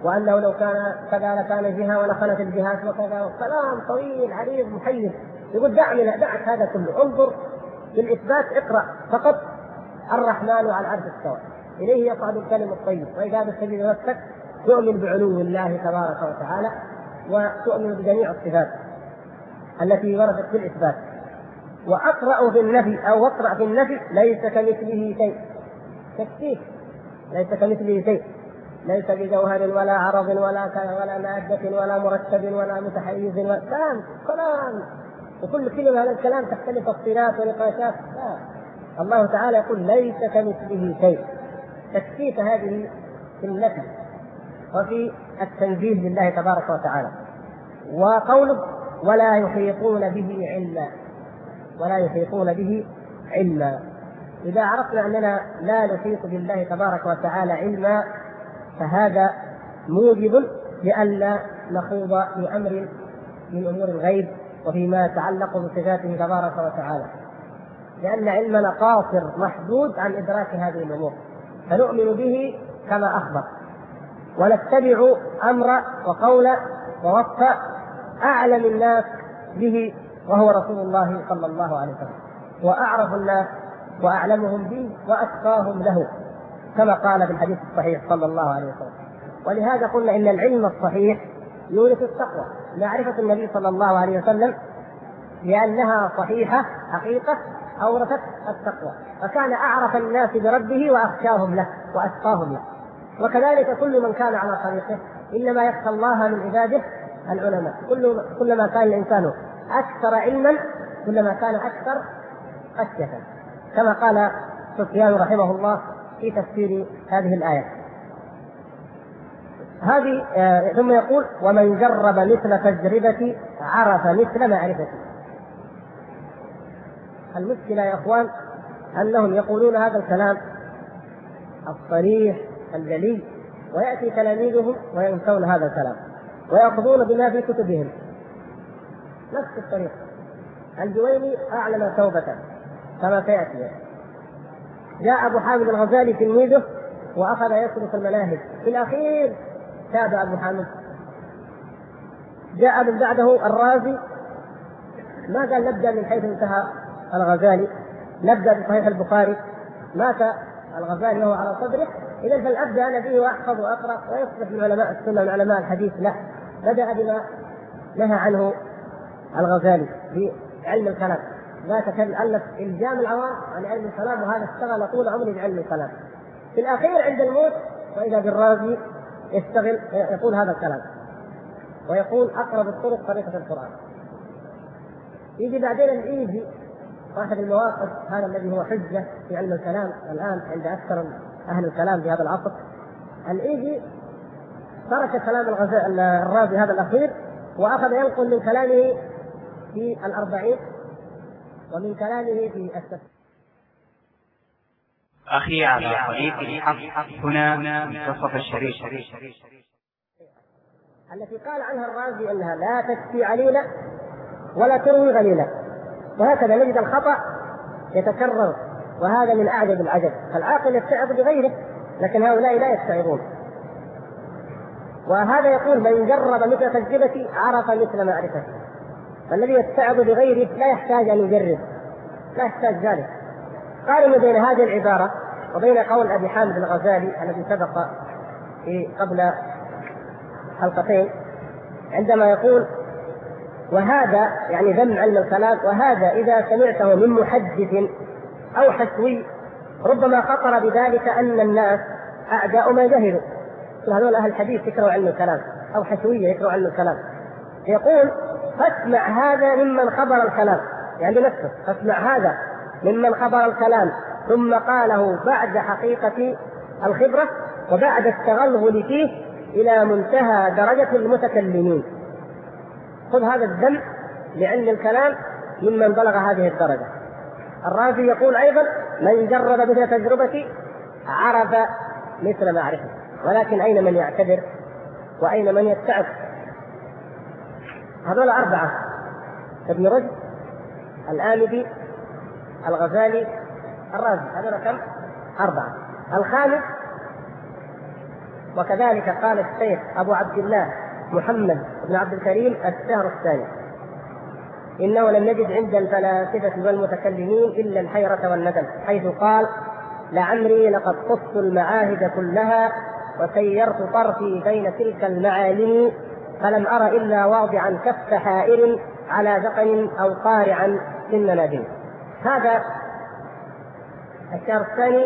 وأنه لو كان كذا لكان جهة ولخلت الجهات وكذا، كلام طويل عريض محير. يقول دعك هذا كله، انظر للإثبات، اقرأ فقط الرحمن على العرش استوى إليه يصعد الكلم الطيب وإذا بالسبيل نفسك، تؤمن بعلو الله تبارك وتعالى وتؤمن بجميع الصفات التي وردت في الإثبات. وأقرأ في النفي أو أقرأ في النفي ليس كمثله شيء، تكفيك ليس كمثله شيء، ليس بجوهر ولا عرض ولا مادة ولا مركب ولا متحيز ولا كلام وكل كلمة هذا الكلام تختلف تفصيلات ونقاشات. لا، الله تعالى يقول ليس كمثله شيء، تكفيك هذه في النفي وفي التنزيه لله تبارك وتعالى. وقوله ولا يحيطون به علما، ولا يحيطون به علما. إذا عرفنا أننا لا نحيط بالله تبارك وتعالى علما فهذا موجب لئلا نخوض في أمر من أمور الغيب وفيما يتعلق بصفاته تبارك وتعالى، لأن علمنا قاصر محدود عن إدراك هذه الأمور، فنؤمن به كما أخبر ونتبع أمر وقول ووصف أعلم الناس به وهو رسول الله صلى الله عليه وسلم، وأعرف الناس وأعلمهم به وأتقاهم له، كما قال في الحديث الصحيح صلى الله عليه وسلم. ولهذا قلنا إن العلم الصحيح يورث التقوى. معرفة النبي صلى الله عليه وسلم لأنها صحيحة حقيقة أورثت التقوى، فكان أعرف الناس بربه وأخشاهم له وأتقاهم له. وكذلك كل من كان على طريقه إنما يخشى الله من عباده العلماء. كلما كان الإنسان أكثر علما كلما كان أكثر خشية، كما قال سفيان رحمه الله في تفسير هذه الآية هذه. ثم يقول ومن جرب مثل تجربتي عرف مثل معرفتي. المشكلة يا أخوان أنهم يقولون هذا الكلام الصريح الجلي، ويأتي تلاميذهم وينسون هذا الكلام ويأخذون بما في كتبهم نفس الطريقة. الجويني أعلن توبة كما سيأتي. جاء أبو حامد الغزالي تلميذه وأخذ يسلك المناهج، في الأخير تاب أبو حامد. جاء من بعده الرازي، ما قال نبدأ من حيث انتهى الغزالي، نبدأ بصحيح البخاري، مات الغزالي وهو على صدره، إذا فلأبدأ أنا به وأحفظ وأقرأ ويصبح من علماء السنة من علماء الحديث. لا، بدأ بما نهى عنه الغزالي في علم الكلام، ذاك كان ألف إلجام العوام عن علم الكلام، وهذا اشتغل طول عمره بعلم الكلام. في الأخير عند الموت وإذا بالرازي يشتغل يقول هذا الكلام ويقول أقرب الطرق طريقة القرآن. يجي بعدين الإيجي واحد المواقف هذا الذي هو حجة في علم الكلام الآن عند أكثر أهل الكلام في هذا العصر. الإيجي ترك كلام الرازي هذا الأخير وأخذ ينقل من كلامه في الأربعين ومن كلامه في التفسير. أخي على طريق الحق هنا منتصف الشريف التي قال عنها الرازي أنها لا تكفي عليلة ولا تروي غليلة، وهكذا نجد الخطأ يتكرر، وهذا من أعجب العجب. فالعاقل يتعظ بغيره لكن هؤلاء لا يتعظون. وهذا يقول من جرب مثل تجربتي عرف مثل معرفتي. فالذي يتعظ بغيره لا يحتاج أن يجرب، لا يحتاج ذلك. قارن بين هذه العبارة وبين قول أبي حامد الغزالي الذي سبق في قبل حلقتين عندما يقول وهذا يعني ذم علم الكلام، وهذا إذا سمعته من محدث أو حشوي ربما خطر بذلك أن الناس أعداء ما جهلوا. هذول أهل الحديث يكرهوا علم الكلام أو حشوية يكرهوا علم الكلام. يقول فاسمع هذا ممن خبر الكلام، يعني نفسه فاسمع هذا ممن خبر الكلام ثم قاله بعد حقيقة الخبرة وبعد التغلغل فيه إلى منتهى درجة المتكلمين. خذ هذا الذم لعلم الكلام ممن بلغ هذه الدرجة. الرازي يقول أيضا من جرب مثل تجربتي عرف مثل معرفة. ولكن أين من يعتبر وأين من يتعب؟ هذول أربعة: ابن رشد، الآمدي، الغزالي، الرازي. هذول كم؟ أربعة. الخامس وكذلك قال الشيخ أبو عبد الله محمد بن عبد الكريم الشهرستاني إنه لم يجد عند الفلاسفة والمتكلمين إلا الحيرة والندم، حيث قال: لعمري لقد قصت المعاهد كلها وسيرت طرفي بين تلك المعالم، فلم أر إلا واضعا كف حائر على ذقن أو قارعا في المناديل. هذا الشهرستاني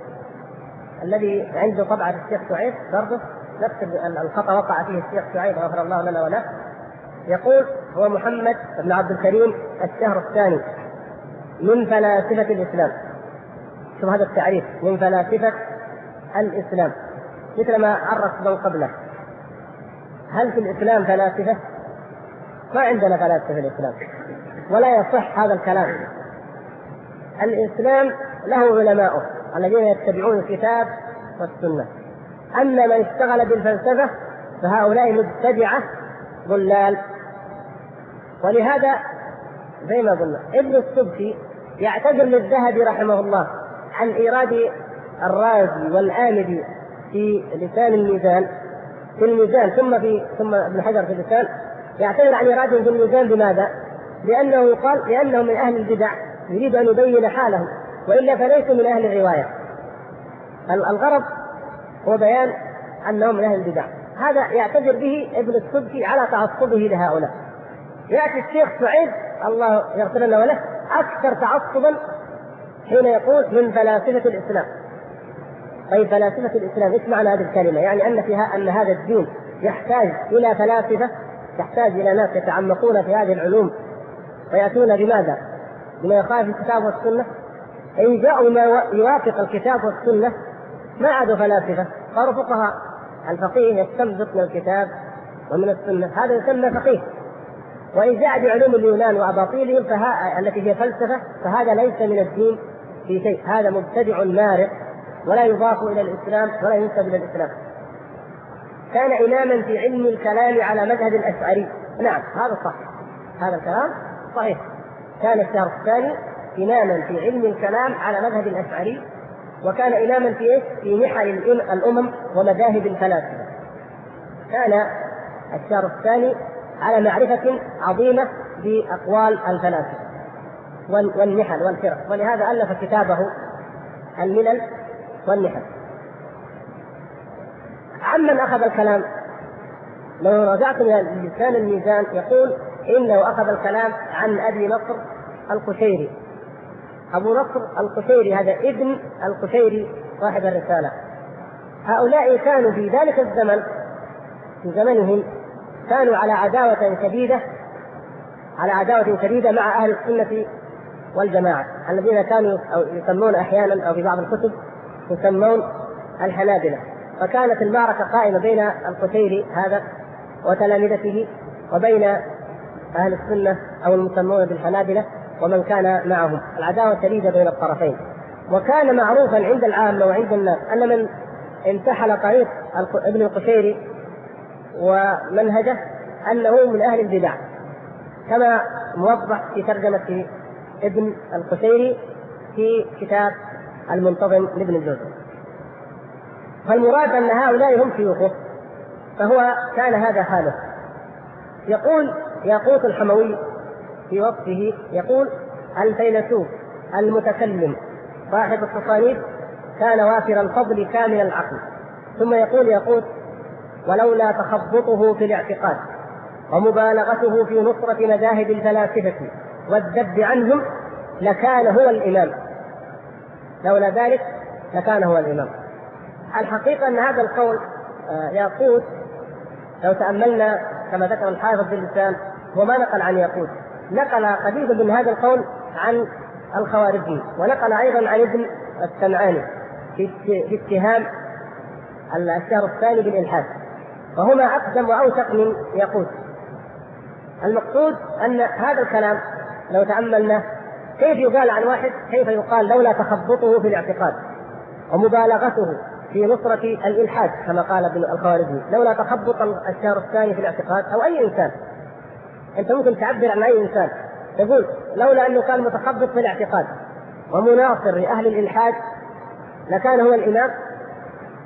الذي عنده طبعة الشيخ شعيب برضه نفس الخطأ وقع فيه الشيخ شعيب غفر الله لنا وله. يقول هو محمد بن عبد الكريم الشهرستاني من فلاسفة الإسلام. شوف هذا التعريف، من فلاسفة الإسلام، مثل ما عرف من قبله. هل في الإسلام فلاسفة؟ ما عندنا فلاسفة في الإسلام، ولا يصح هذا الكلام. الإسلام له علماؤه الذين يتبعون الكتاب والسنة. أما من اشتغل بالفلسفة فهؤلاء مبتدعة ضلال. ولهذا زي ما قلنا ابن السبكي يعتذر للذهبي رحمه الله عن إيراد الرازي والآمدي في لسان الميزان في الميزان ثم ابن حجر في اللسان، يعتذر عن إيرادهم في الميزان. لماذا؟ لأنه قال لأنهم من أهل البدع، يريد أن يبين حالهم، وإلا فليسوا من أهل الرواية. الغرض هو بيان أنهم من أهل البدع. هذا يعتذر به ابن السبكي على تعصبه لهؤلاء. يأتي الشيخ سعيد الله يغفر له وله أكثر تعصبا حين يقول من فلاسفة الإسلام. طيب فلاسفة الإسلام ايش معنى هذه الكلمة؟ يعني أن فيها أن هذا الدين يحتاج إلى فلاسفة، يحتاج إلى ناس يتعمقون في هذه العلوم ويأتون بماذا؟ بما يخالف الكتاب والسنة. إن جاءوا ما يوافق الكتاب والسنة ما عادوا فلاسفة، صاروا فقهاء. الفقيه يستنبط من الكتاب ومن السنة، هذا يسمى فقيه. وإن جاء بعلوم اليونان وأباطيلهم التي هي فلسفة فهذا ليس من الدين في شيء، هذا مبتدع مارق ولا يضاف إلى الإسلام ولا ينسب إلى الإسلام. كان إماما في علم الكلام على مذهب الأشعري. نعم هذا صح، هذا الكلام صحيح. كان الشهرستاني إماما في علم الكلام على مذهب الأشعري، وكان إماما في إيه؟ في نحل الأمم ومذاهب الفلاسفة. كان الشهرستاني على معرفة عظيمة بأقوال الفلاسفة والنحل والفرق، ولهذا ألف كتابه الملل والنحل. عمن أخذ الكلام؟ لو رجعتم إلى لسان الميزان يقول إنه أخذ الكلام عن أبي نصر القشيري. أبو نصر القشيري هذا ابن القشيري صاحب الرسالة. هؤلاء كانوا في ذلك الزمن، في زمنهم، كانوا على عداوة شديدة مع أهل السنة والجماعة الذين كانوا يسمون أحيانا أو في بعض الكتب يسمون الحنابلة. فكانت المعركة قائمة بين القشيري هذا وتلامذته وبين أهل السنة أو المسمون بالحنابلة ومن كان معهم، العداوة شديدة بين الطرفين. وكان معروفا عند العامة وعند الناس أن من انتحل طريق ابن القشيري ومنهجه أنه من أهل البدع، كما موضح في ترجمة ابن القشيري في كتاب المنتظم لابن الجوزي. فالمراد أن هؤلاء هم شيوخه، فهو كان هذا حاله. يقول ياقوت الحموي في وصفه، يقول الفيلسوف المتكلم صاحب التصانيف كان وافر الفضل كامل العقل. ثم يقول ياقوت ولولا تخبطه في الاعتقاد ومبالغته في نصرة مذاهب الفلاسفة والذب عنهم لكان هو الإمام، لولا ذلك لكان هو الإمام. الحقيقة أن هذا القول ياقوت لو تأملنا كما ذكر الحافظ باللسان هو ما نقل عن ياقوت، نقل قريبا من هذا القول عن الخوارزمي، ونقل أيضا عن ابن السمعاني في اتهام الشهرستاني بالإلحاد، وهما أقدم وأوثق من ياقوت. المقصود أن هذا الكلام لو تأملنا كيف يقال عن واحد، كيف يقال لولا تخبطه في الاعتقاد ومبالغته في نصرة الإلحاد كما قال ابن الخوارزمي، لولا تخبط الشهرستاني في الاعتقاد أو أي إنسان. أنت ممكن تعبر عن أي إنسان تقول لولا أنه كان متخبط في الاعتقاد ومناصر لأهل الإلحاد لكان هو الإمام.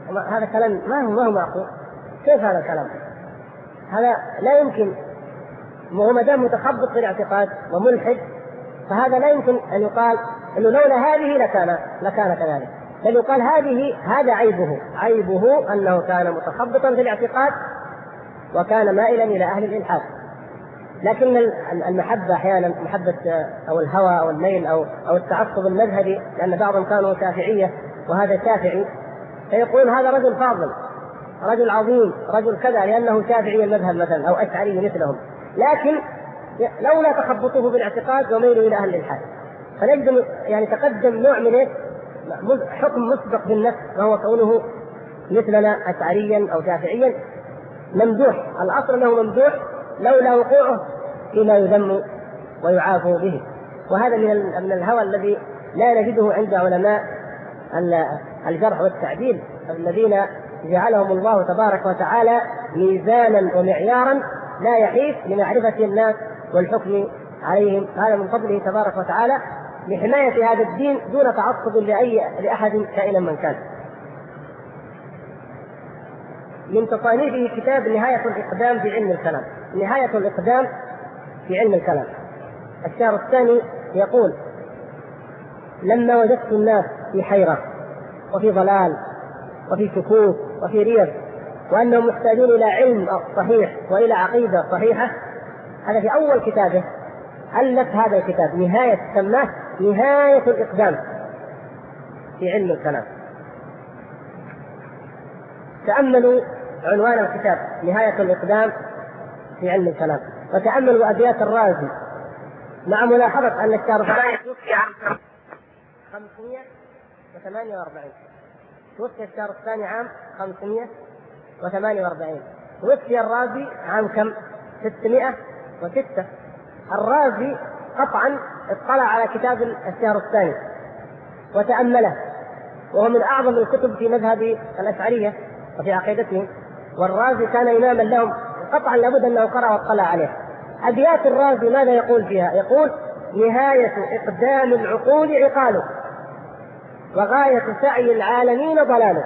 هذا كلام ما هو معقول. كيف هذا الكلام؟ هذا لا يمكن. وهو ما دام متخبط في الاعتقاد وملحد فهذا لا يمكن ان يقال انه لولا هذه لكان كذلك، بل يقال هذا عيبه انه كان متخبطا في الاعتقاد وكان مائلا الى اهل الالحاد. لكن المحبه احيانا محبه او الهوى او الميل او التعصب المذهبي، لان بعضهم كانوا شافعيه وهذا شافعي، فيقول هذا رجل فاضل، رجل عظيم، رجل كذا، لانه شافعي المذهب مثلا او اشعري مثلهم، لكن لولا تخبطه بالاعتقاد وميله الى اهل الالحاد. فنجد يعني تقدم نوع من حكم مسبق بالنفس، وهو كونه مثلنا اشعريا او شافعيا ممدوح، الاصل انه ممدوح لولا وقوعه فيما يذم ويعافى به. وهذا من الهوى الذي لا نجده عند علماء الجرح والتعديل الذين جعلهم الله تبارك وتعالى ميزانا ومعيارا لا يحيف لمعرفة الناس والحكم عليهم. هذا من فضله تبارك وتعالى لحماية هذا الدين دون تعصب لأحد كائنا من كان. من تصانيفه كتاب نهاية الإقدام في علم الكلام. نهاية الإقدام في علم الكلام الشهر الثاني يقول: لما وجدت الناس في حيرة وفي ضلال وفي شكوك وفي ريب، وأنهم محتاجون إلى علم صحيح وإلى عقيدة صحيحة، هذا في أول كتابه ألف هذا الكتاب سماه نهاية الإقدام في علم الكلام. تأملوا عنوان الكتاب نهاية الإقدام في علم الكلام، وتأملوا أبيات الرازي، مع ملاحظة أن الشارحاني توفي عام 548، توفي الشهر الثاني عام 548، توفي الرازي عام كم؟ 606. الرازي قطعا اطلع على كتاب الشهر الثاني وتأمله، وهو من أعظم الكتب في مذهب الأشعرية وفي عقيدتهم، والرازي كان إماما لهم قطعا لابد أنه قرأ واطلع عليه. أبيات الرازي ماذا يقول فيها؟ يقول: نهاية إقدام العقول عقاله، وغاية سعي العالمين ضلاله.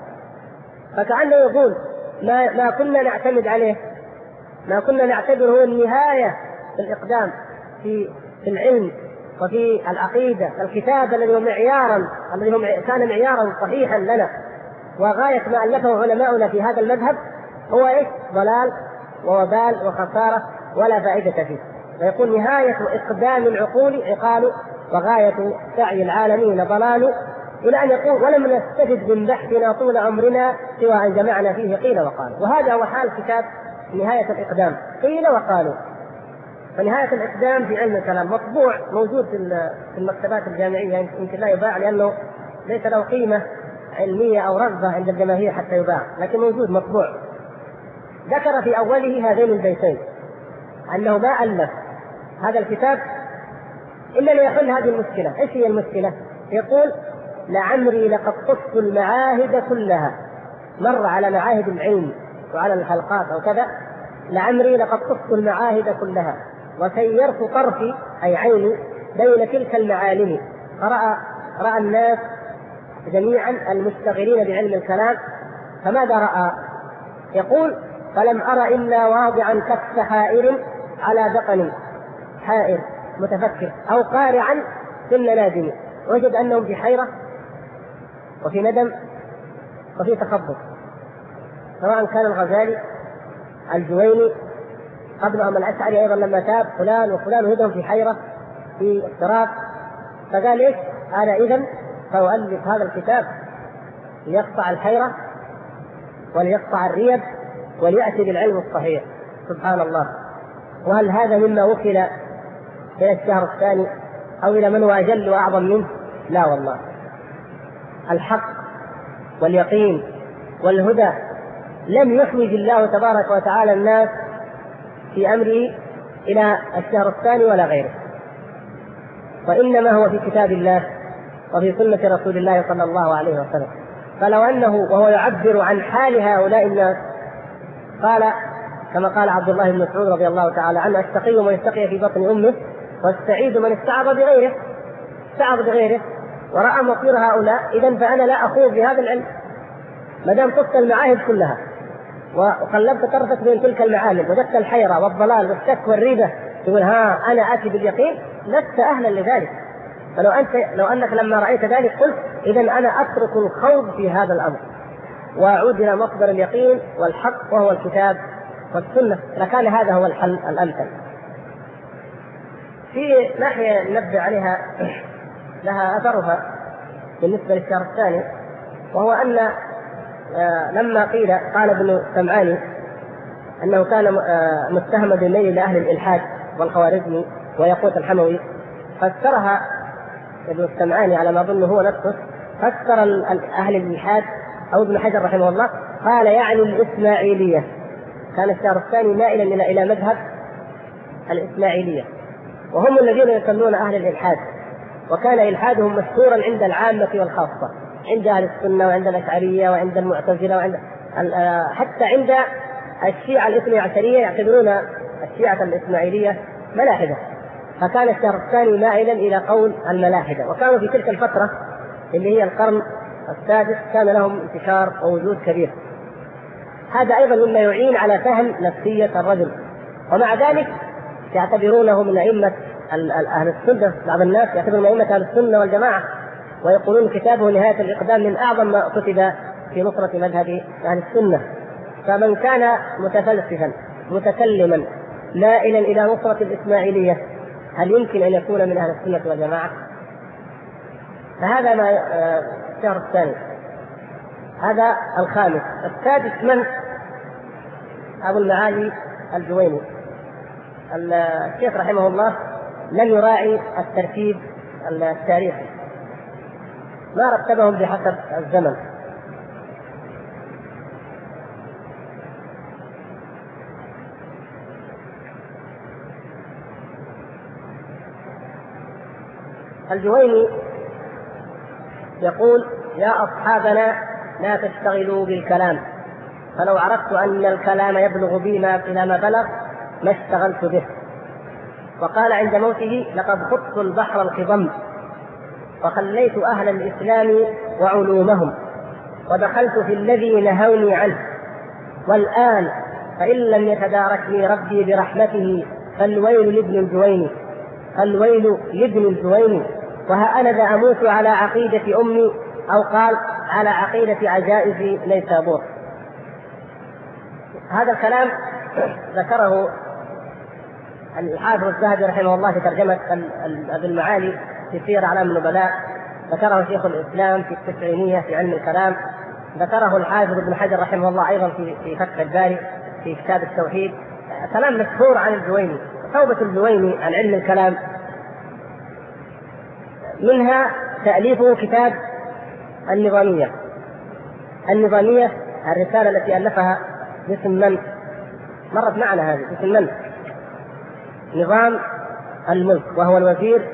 فكأنه يقول ما كنا نعتمد عليه، ما كنا نعتبره هو النهاية في الإقدام في العلم وفي العقيدة، الكتاب الذي هو كان معيارا صحيحا لنا، وغاية ما ألفه علماؤنا في هذا المذهب هو ضلال ووبال وخسارة ولا فائدة فيه. فيقول: نهاية إقدام العقول عقال، وغاية سعي العالمين ضلال، إلى أن يقول: ولم نستفد من بحثنا طول عمرنا سوى أن جمعنا فيه قيل وقالوا. وهذا هو حال كتاب نهاية الإقدام، قيل وقالوا. فنهاية الإقدام في علم الكلام مطبوع موجود في المكتبات الجامعية، يمكن لا يباع لأنه ليس له قيمة علمية أو رغبة عند الجماهير حتى يباع، لكن موجود مطبوع. ذكر في أوله هذين البيتين أنه ما ألف هذا الكتاب إلا ليحل هذه المشكلة. إيش هي المشكلة؟ يقول: لعمري لقد قصت المعاهد كلها، مر على معاهد العلم وعلى الحلقات أو كذا، لعمري لقد قصت المعاهد كلها وسيرت طرفي أي عيني بين تلك المعالم، فرأى الناس جميعا المشتغلين بعلم الكلام، فماذا رأى؟ يقول: فلم أرى إلا واضعا كف حائر على دقن حائر متفكر، أو قارعا في النادم. وجد أنهم في حيرة وفي ندم وفي تخبط، سواء كان الغزالي، الجويني، قبلهم الأشعري أيضا لما تاب، فلان وفلان، وجدهم في حيرة في اضطراب. فقال: إيش هذا؟ إذن فأؤلف هذا الكتاب ليقطع الحيرة وليقطع الريب وليأتي بالعلم الصحيح. سبحان الله. وهل هذا مما وكل إلى الشهر الثاني أو إلى من هو أجل وأعظم منه؟ لا والله. الحق واليقين والهدى لم يحوج الله تبارك وتعالى الناس في أمره إلى الشهر الثاني ولا غيره، وإنما هو في كتاب الله وفي سنة رسول الله صلى الله عليه وسلم. فلو أنه وهو يعبر عن حال هؤلاء الناس قال كما قال عبد الله بن مسعود رضي الله تعالى عنه: التقي من استقي في بطن أمه، والسعيد من استعظ بغيره، ورأى مصير هؤلاء، إذن فأنا لا أخوض بهذا العلم. ما دام طفت المعاهد كلها وقلبت طرفك بين تلك المعالم وجدت الحيرة والضلال والشك والريبة تقول ها أنا آتي باليقين، لست أهلا لذلك. لو أنك لما رأيت ذلك قلت إذا أنا أترك الخوض في هذا الأمر وأعود إلى مصدر اليقين والحق وهو الكتاب والسنة، لكان هذا هو الحل الأمثل. في ناحية نبدأ عليها لها أثرها بالنسبة للشهر الثاني، وهو أن لما قال ابن سمعاني أنه كان متهما بالميل لأهل الإلحاد والخوارزمي ويقوت الحموي، فسرها ابن السمعاني على ما أظن هو نفسه، فسر أهل الإلحاد أو ابن حجر رحمه الله قال يعني الإسماعيلية. كان الشهر الثاني مائلا إلى مذهب الإسماعيلية، وهم الذين يسمون أهل الإلحاد، وكان إلحادهم مشهورا عند العامة والخاصة، عند أهل السنة وعند الأشعرية وعند المعتزلة وعند حتى عند الشيعة الاثني عشرية يعتبرون الشيعة الإسماعيلية ملاحدة. فكان الشهر الثاني مائلا إلى قول الملاحدة، وكانوا في تلك الفترة اللي هي القرن السادس كان لهم انتشار ووجود كبير. هذا أيضا مما يعين على فهم نفسية الرجل، ومع ذلك يعتبرونه من أئمة أهل السنة. بعض الناس يعتبرون من أئمة أهل السنة والجماعة، ويقولون كتابه نهاية الإقدام من أعظم ما كتب في نصرة مذهب أهل السنة. فمن كان متفلسفا متكلما مائلا إلى نصرة الإسماعيلية هل يمكن أن يكون من أهل السنة والجماعة؟ فهذا ما الشهر الثاني. هذا الخامس. السادس من؟ أبو المعالي الجويني. الشيخ رحمه الله لم يراعي الترتيب التاريخي، ما رتبهم بحسب الزمن. الجويني يقول يا أصحابنا لا تشتغلوا بالكلام، فلو عرفت أن الكلام يبلغ بي إلى ما بلغ ما اشتغلت به. وقال عند موته لقد خضت البحر الخضم وخليت أهل الإسلام وعلومهم ودخلت في الذي نهوني عنه، والآن فإن لم يتداركني ربي برحمته فالويل لابن الجويني، الويل لابن الجويني، وها أنا ذا أموت على عقيدة أمي، أو قال على عقيدة عجائز نيسابور. هذا الكلام ذكره الحافظ الذهبي رحمه الله في ترجمة أبي المعالي في سير أعلام النبلاء، ذكره شيخ الإسلام في التسعينية في علم الكلام، ذكره الحافظ ابن حجر رحمه الله أيضا في فتح الباري في كتاب التوحيد. كلام مشهور عن الجويني. توبة الجويني عن علم الكلام منها تأليفه كتاب النظامية. النظامية الرسالة التي ألفها باسم من؟ مرت معنا هذه باسم من؟ نظام الملك، وهو الوزير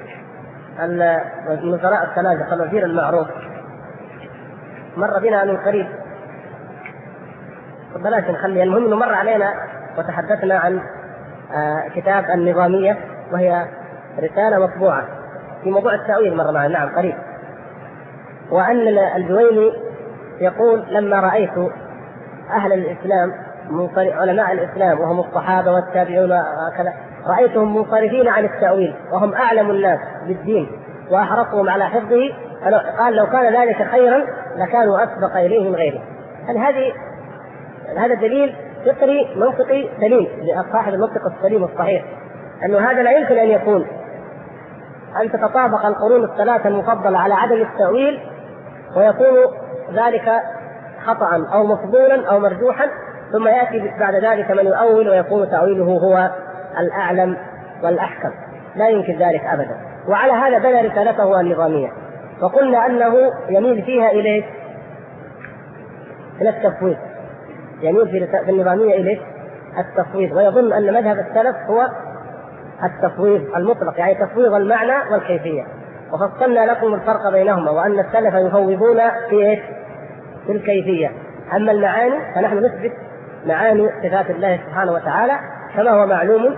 الوزراء الثلاثة، الوزير المعروف، مر بنا من قريب، بلاش نخلي المهم انه مر علينا وتحدثنا عن كتاب النظامية، وهي رسالة مطبوعة في موضوع التأويل مر معنا، نعم قريب. وأن الجويني يقول لما رأيت أهل الإسلام علماء الإسلام وهم الصحابة والتابعون وكذا، رأيتهم منصرفين عن التأويل وهم أعلم الناس بالدين وأحرصهم على حفظه، قال لو كان ذلك خيرا لكانوا أسبق إليه من غيره. هذا دليل فطري منطقي سليم لصاحب المنطق السليم الصحيح، أنه هذا لا يمكن أن يكون أن تتطابق القرون الثلاثة المفضلة على عدم التأويل ويكون ذلك خطأ أو مفضولا أو مرجوحا، ثم يأتي بعد ذلك من يؤول ويكون تأويله هو الأعلم والأحكم. لا يمكن ذلك أبدا. وعلى هذا بنى رسالته النظامية، وقلنا أنه يميل فيها إلى التفويض، يميل في النظامية إلى التفويض، ويظن أن مذهب السلف هو التفويض المطلق، يعني تفويض المعنى والكيفية. وفصلنا لكم الفرق بينهما، وأن السلف يفوضون في الكيفية، أما المعاني فنحن نثبت معاني صفات الله سبحانه وتعالى كما هو معلوم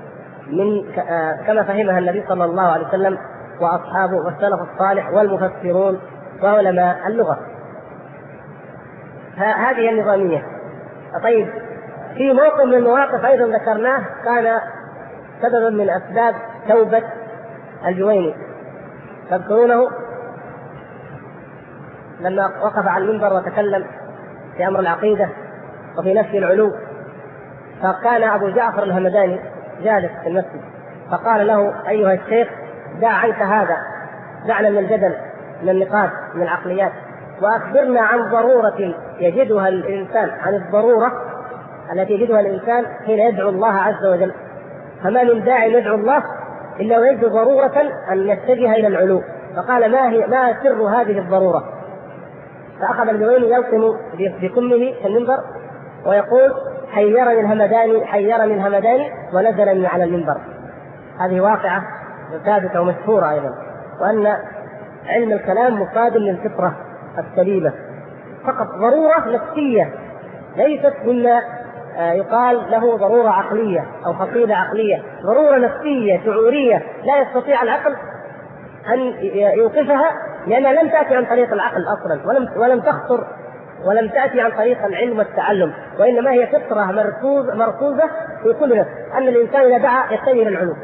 كما فهمها النبي صلى الله عليه وسلم وأصحابه والسلف الصالح والمفسرون وعلماء اللغة. هذه النظامية. طيب في موقف من المواقف أيضا ذكرناه كان سببا من أسباب توبة الجويني، تذكرونه لما وقف على المنبر وتكلم في أمر العقيدة وفي نفي العلو، فكان أبو جعفر الهمداني جالس في المسجد فقال له: أيها الشيخ دع عنك هذا، دعنا من الجدل، من النقاش، من العقليات، وأخبرنا عن ضرورة يجدها الإنسان، عن الضرورة التي يجدها الإنسان حين يدعو الله عز وجل. فما من داع يدعو الله إلا ويجد ضرورة أن يتجه إلى العلو. فقال: ما سر هذه الضرورة؟ فأخذ الجويني يلقم بكمه في المنبر ويقول: حيرني الهمداني ونزلني على المنبر. هذه واقعة ثابتة ومشهورة أيضا، وأن علم الكلام مصادم للفطرة السليمة، فقط ضرورة نفسية ليست مما يقال له ضرورة عقلية أو حصيلة عقلية، ضرورة نفسية شعورية لا يستطيع العقل أن يوقفها، لأنها لم تأتي عن طريق العقل أصلا، ولم تخطر ولم تأتي عن طريق العلم والتعلم، وإنما هي فطرة مركوزة في كل نفس أن الإنسان إذا دعا يتجه إلى العلو.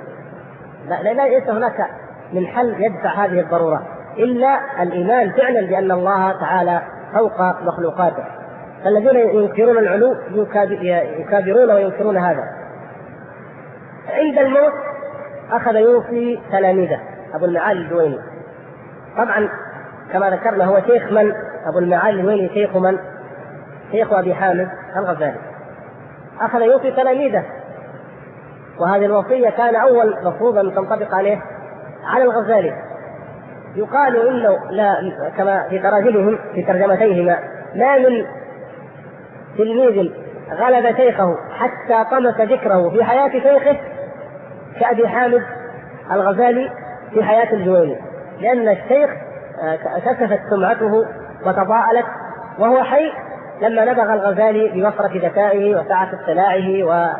ليس هناك من حل يدفع هذه الضرورة إلا الإيمان فعلا بأن الله تعالى فوق مخلوقاته. فالذين ينكرون العلو يكابرون وينكرون هذا. عند الموت أخذ يوصي تلاميذه أبو المعالي الجويني. طبعا كما ذكرنا هو شيخ من؟ أبو المعالي الجويني شيخ من؟ شيخ أبي حامد الغزالي. أخذ يوصي تلاميذه، وهذه الوصية كان أول مفروض أن تنطبق عليه على الغزالي. يقال إنه لا، كما في تراجمهم في ترجمتيهما: ما من تلميذ غلب شيخه حتى طمس ذكره في حياة شيخه كأبي حامد الغزالي في حياة الجويني، لأن الشيخ كشفت سمعته وتضاءلت وهو حي لما نبغ الغزالي بوفرة ذكائه وسعة اطلاعه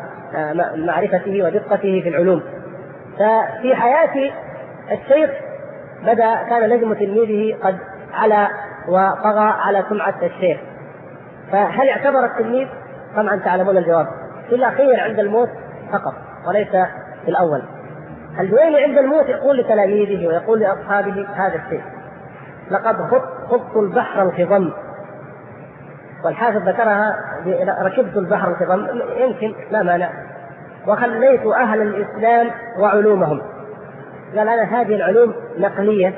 ومعرفته ودقته في العلوم. ففي حياة الشيخ كان نجم تلميذه قد علا وطغى على سمعة الشيخ. فهل اعتبر التلميذ؟ طبعا تعلمون الجواب، في الأخير عند الموت فقط وليس في الأول. الجويني عند الموت يقول لتلاميذه ويقول لأصحابه هذا الشيء: لقد خضت البحر الخضم. والحافظ ذكرها: ركبت البحر الخضم، يمكن لا مانع. وخليت أهل الإسلام وعلومهم. قال: أنا هذه العلوم نقلية،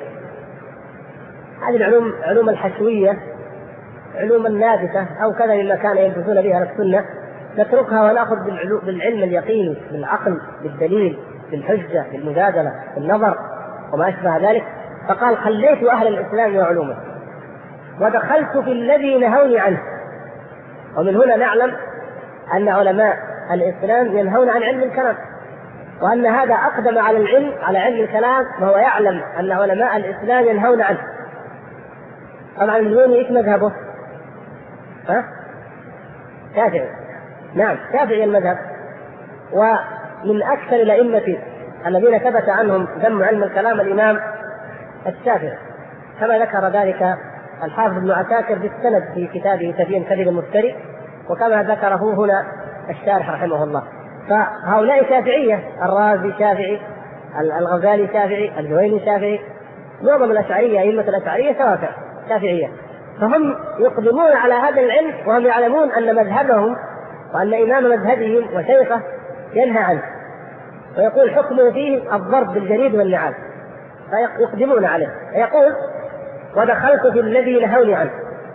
هذه العلوم علوم الحشوية، علوم النابتة أو كذا مما كان يلبسون بها السنة، نتركها ونأخذ بالعلم اليقيني، بالعقل، بالدليل، بالحجة، بالمجادلة، بالنظر وما أشبه ذلك. فقال: خليت أهل الإسلام وعلومه ودخلت في الذي نهوني عنه. ومن هنا نعلم أن علماء الإسلام ينهون عن علم الكلام، وأن هذا أقدم على العلم، على علم الكلام، وهو يعلم أن علماء الإسلام ينهون عنه. طبعا الجويني إيش مذهبه؟ شافعي. نعم، شافعي المذهب. ومن أكثر الأئمة الذين ثبت عنهم ذم علم الكلام الإمام الشافعي، كما ذكر ذلك الحافظ ابن عساكر بالسند في كتابه تبيين كذب المفتري، وكما ذكره هنا الشارح رحمه الله. فهؤلاء شافعية، الرازي شافعي، الغزالي شافعي، الجويني شافعي، معظم الأشعرية أئمة الأشعرية سواء شافعية. فهم يقدمون على هذا العلم وهم يعلمون أن مذهبهم وأن إمام مذهبهم وشيخه ينهى عنه، ويقول حكمه فيه الضرب بالجريد والنعال، فيقدمون عليه. يقول: ودخلت في الذي نهوني عنه.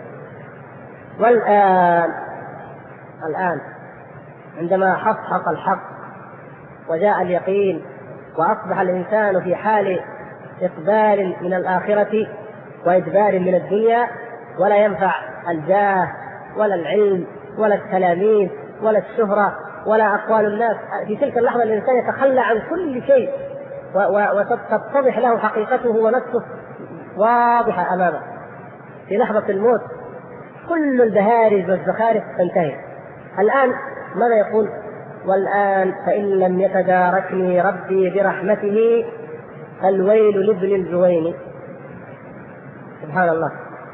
والآن عندما حقق الحق وجاء اليقين وأصبح الإنسان في حال إقبال من الآخرة وإدبار من الدنيا، ولا ينفع الجاه ولا العلم ولا التلاميذ ولا الشهرة ولا أقوال الناس. في تلك اللحظة الإنسان يتخلى عن كل شيء وتتضح له حقيقته ونفسه واضحة أمامه. في لحظة الموت كل البهارج والزخارف تنتهي. الآن ماذا يقول؟ والآن فإن لم يتداركني ربي برحمته فالويل لابن الجويني. سبحان الله.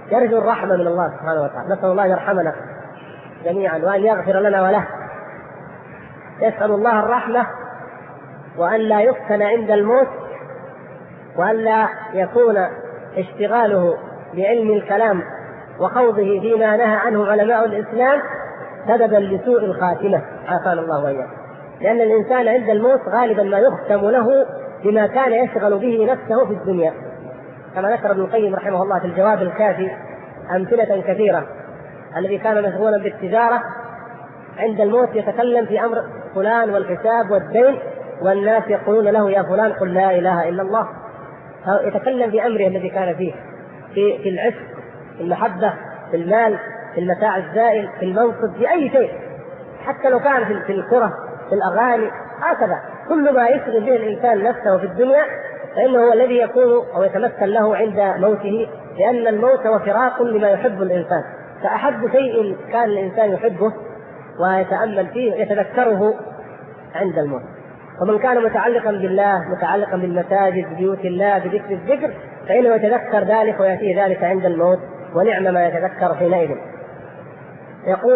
يرجو الرحمة من الله سبحانه وتعالى، نسأل الله أن يرحمنا جميعا وأن يغفر لنا وله، يسأل الله الرحمة وأن لا يفتن عند الموت، وأن لا يكون اشتغاله بعلم الكلام وخوضه فيما نهى عنه علماء الإسلام سببا لسوء الخاتمة، عافانا الله وإياكم. لأن الإنسان عند الموت غالبا ما يختم له بما كان يشغل به نفسه في الدنيا، كما ذكر ابن القيم رحمه الله في الجواب الكافي أمثلة كثيرة. الذي كان مشغولا بالتجارة عند الموت يتكلم في أمر فلان والحساب والدين، والناس يقولون له يا فلان قل لا إله إلا الله، يتكلم في أمره الذي كان فيه، في العشق، في المحبة، في المال، في المتاع الزائل، في المنصب، في أي شيء، حتى لو كان في الكرة، في الأغاني، هكذا كل ما يشغل به الإنسان نفسه في الدنيا فإنه هو الذي يكون أو يتمثل له عند موته، لأن الموت هو فراق لما يحب الإنسان. فأحب شيء كان الإنسان يحبه ويتأمل فيه يتذكره عند الموت. ومن كان متعلقا بالله، متعلقا بالمساجد، ببيوت الله، بذكر الذكر، فإنه يتذكر ذلك ويأتيه ذلك عند الموت، ونعم ما يتذكر حينئذ. يقول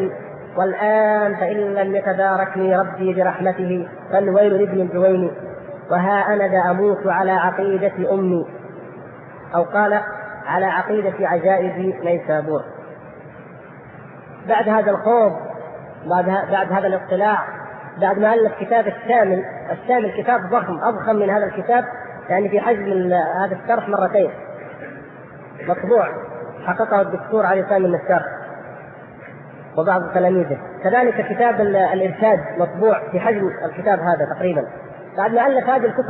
فإن لم يتداركني ربي برحمته فالويل لابن الجويني، وها أنا ذا أموت على عقيدة أمي، أو قال على عقيدة عجائب نيسابور. بعد هذا الخوض، بعد هذا الاطلاع، بعد ما ألف كتاب الشامل كتاب ضخم أضخم من هذا الكتاب، يعني في حجم هذا الشرح مرتين، مطبوع حققه الدكتور علي سامي النشار وبعض تلاميذه. كذلك كتاب الإرشاد مطبوع في حجم الكتاب هذا تقريبا. بعد ما ألف هذه الكتب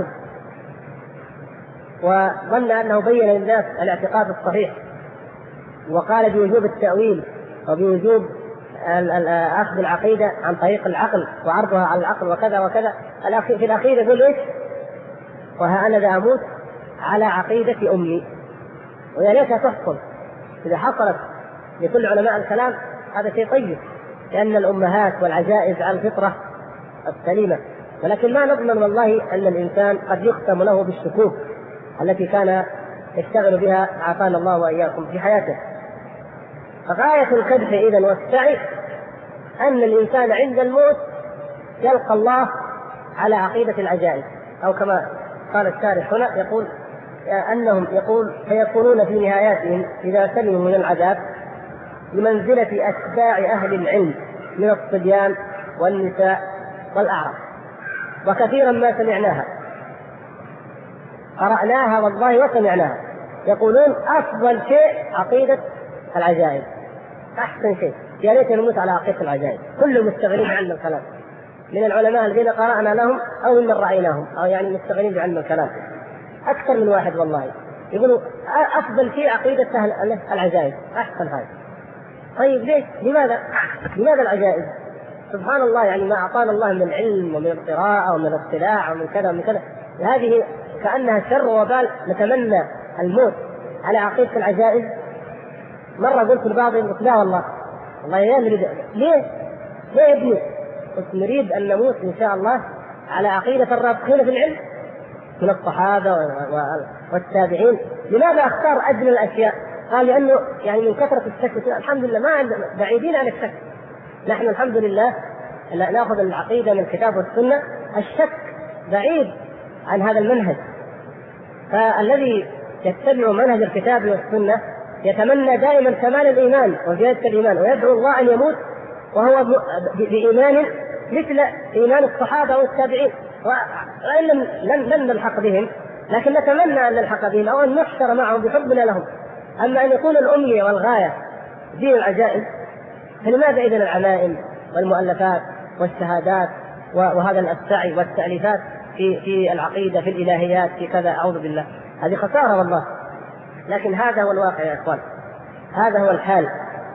وظن أنه بين للناس الاعتقاد الصحيح، وقال بوجوب التأويل وبوجوب أخذ العقيدة عن طريق العقل وعرضها على العقل وكذا وكذا، في الأخير يقول إيش؟ وها أنا ذا أموت على عقيدة أمي. ويا ليتها تحصل، إذا حصلت لكل علماء الكلام هذا شيء طيب، لأن الأمهات والعجائز على الفطرة السليمة. ولكن ما نضمن والله أن الإنسان قد يختم له بالشكوك التي كان يشتغل بها عافانا الله وإياكم في حياته. غاية الكدح إذن والسعي أن الإنسان عند الموت يلقى الله على عقيدة العجائز، أو كما قال الشارح هنا يقول أنهم فيكونون في نهاياتهم إذا سلموا من العذاب بمنزلة أتباع أهل العلم من الصبيان والنساء والأعراب. وكثيرا ما سمعناها، قرأناها والله وسمعناها، يقولون أفضل شيء عقيدة العجائز، أحسن شيء، يا ليت نموت على عقيدة العجائز. كل مستغنين عن الكلام من العلماء الذين قرأنا لهم أو من رأيناهم، أو يعني مستغنين بعلم الكلام أكثر من واحد والله يقولوا أفضل شيء عقيدة العجائز، أحسن هذا. طيب ليش؟ لماذا العجائز؟ سبحان الله، يعني ما أعطانا الله من العلم ومن القراءة ومن الاطلاع ومن كذا ومن كذا، هذه كأنها شر وبال نتمنى الموت على عقيدة العجائز. مرة قلت لبعضهم لا والله يا نريد، ليه يا ابني؟ قلت نريد أن نموت إن شاء الله على عقيدة الراسخين في العلم من الصحابة والتابعين. لماذا أختار أجل الأشياء؟ قال لأنه يعني من كثرة الشك، الحمد لله ما عندنا، بعيدين عن الشك، نحن الحمد لله نأخذ العقيدة من الكتاب والسنة، الشك بعيد عن هذا المنهج. فالذي يتبع منهج الكتاب والسنة يتمنى دائما كمال الإيمان وزيادة الإيمان، ويدعو الله أن يموت وهو بإيمان مثل إيمان الصحابة والتابعين، وإن لم نلحق بهم لكن نتمنى أن نلحق بهم أو أن نحشر معهم بحبنا لهم. أما أن يكون الأمنية والغاية دين العجائز، فلماذا إذن العمائم والمؤلفات والشهادات وهذا السعي والتأليفات في العقيدة، في الإلهيات، في كذا؟ أعوذ بالله، هذه خسارة والله. لكن هذا هو الواقع يا إخوان، هذا هو الحال،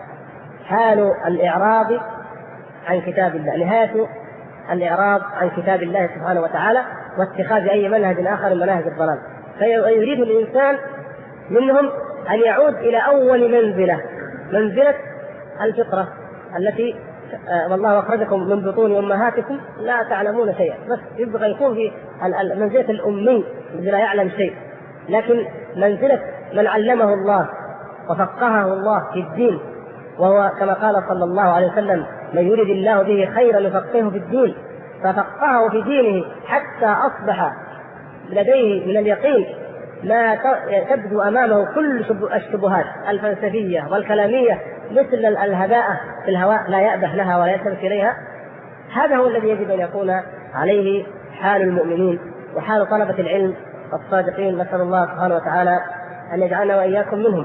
حال الإعراض عن كتاب الله، نهاية الإعراض عن كتاب الله سبحانه وتعالى واتخاذ أي منهج آخر من مناهج الضلال. فيريد الإنسان منهم أن يعود إلى أول منزلة الفطرة التي والله أخرجكم من بطون أمهاتكم لا تعلمون شيئا، بس يبغى يكون في منزلة الأمي الذي لا يعلم شيء، لكن منزلة من علمه الله وفقهه الله في الدين، وهو كما قال صلى الله عليه وسلم: من يرد الله به خيرا يفقهه في الدين، ففقهه في دينه حتى أصبح لديه من اليقين ما تبدو أمامه كل الشبهات الفلسفية والكلامية مثل الهباء في الهواء لا يأبه لها ولا يلتفت إليها. هذا هو الذي يجب أن يكون عليه حال المؤمنين وحال طلبة العلم الصادقين. نسأل الله سبحانه وتعالى أن يجعلنا وإياكم منهم.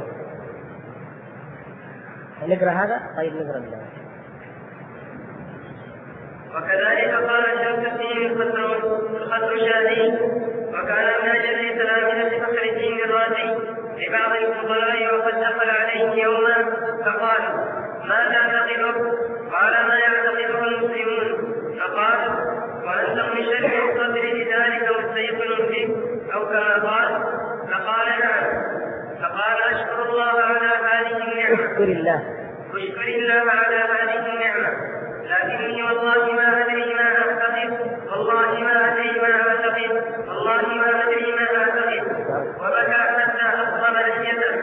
نقرأ هذا؟ طيب نقرأ بالله. وكذلك قال شمس الدين الخطرشاني: وكان من أجل تلامذة فخر الدين الرازي لبعض الفضلاء وقد دخل عليه يوما فقال: ما تعتقد؟ قال: ما يعتقده المسلمون. فقال: وأنت من شرح الصدر لذلك مستيقن به، أو كما قال. فقال: نعم. فقال: أشكر الله على هذه النعمة. اشكر الله على هذه النعمة، لكني والله ما أدري ما أعتقد، والله ما أدري ما أعتقد، والله ما أدري ما أعتقد. وبكى حتى أصغم لحيته.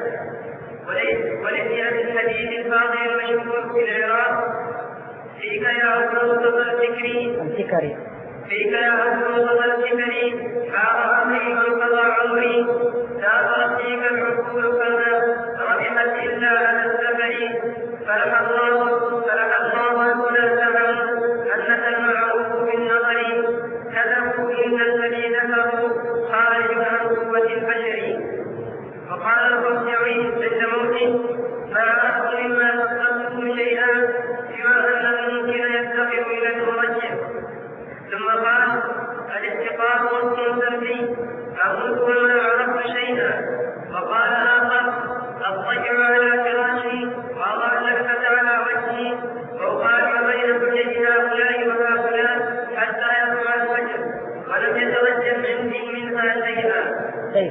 ولحية الحديث الفاضل المشهور في العراق: فيك يا عبد مصطفى الفكري، فيك يا عبد مصطفى الفكري، حار أمري وانقضى عمري، سافرت فيك العقول كما ربحت إلا على السفر. فلح الله أن سمعوا أنك المعروف بالنظر، كذبوا إن الذي ذكروا خارج عن قوة البشر. وقال الربيعي عند موته: ما عرفت مما تصدقوا شيئا سوى أن الممكن يفتقر إلى المرجح. ثم قال: الاستقامة والتنسي فقلت وما عرفت شيئا. وقال آخر: أضطجع على فراشي وأضع اللفة على وجهي وأقارع بين حجج هؤلاء وهؤلاء حتى يطلع الفجر، ولم يترجم عندي منها شيئا.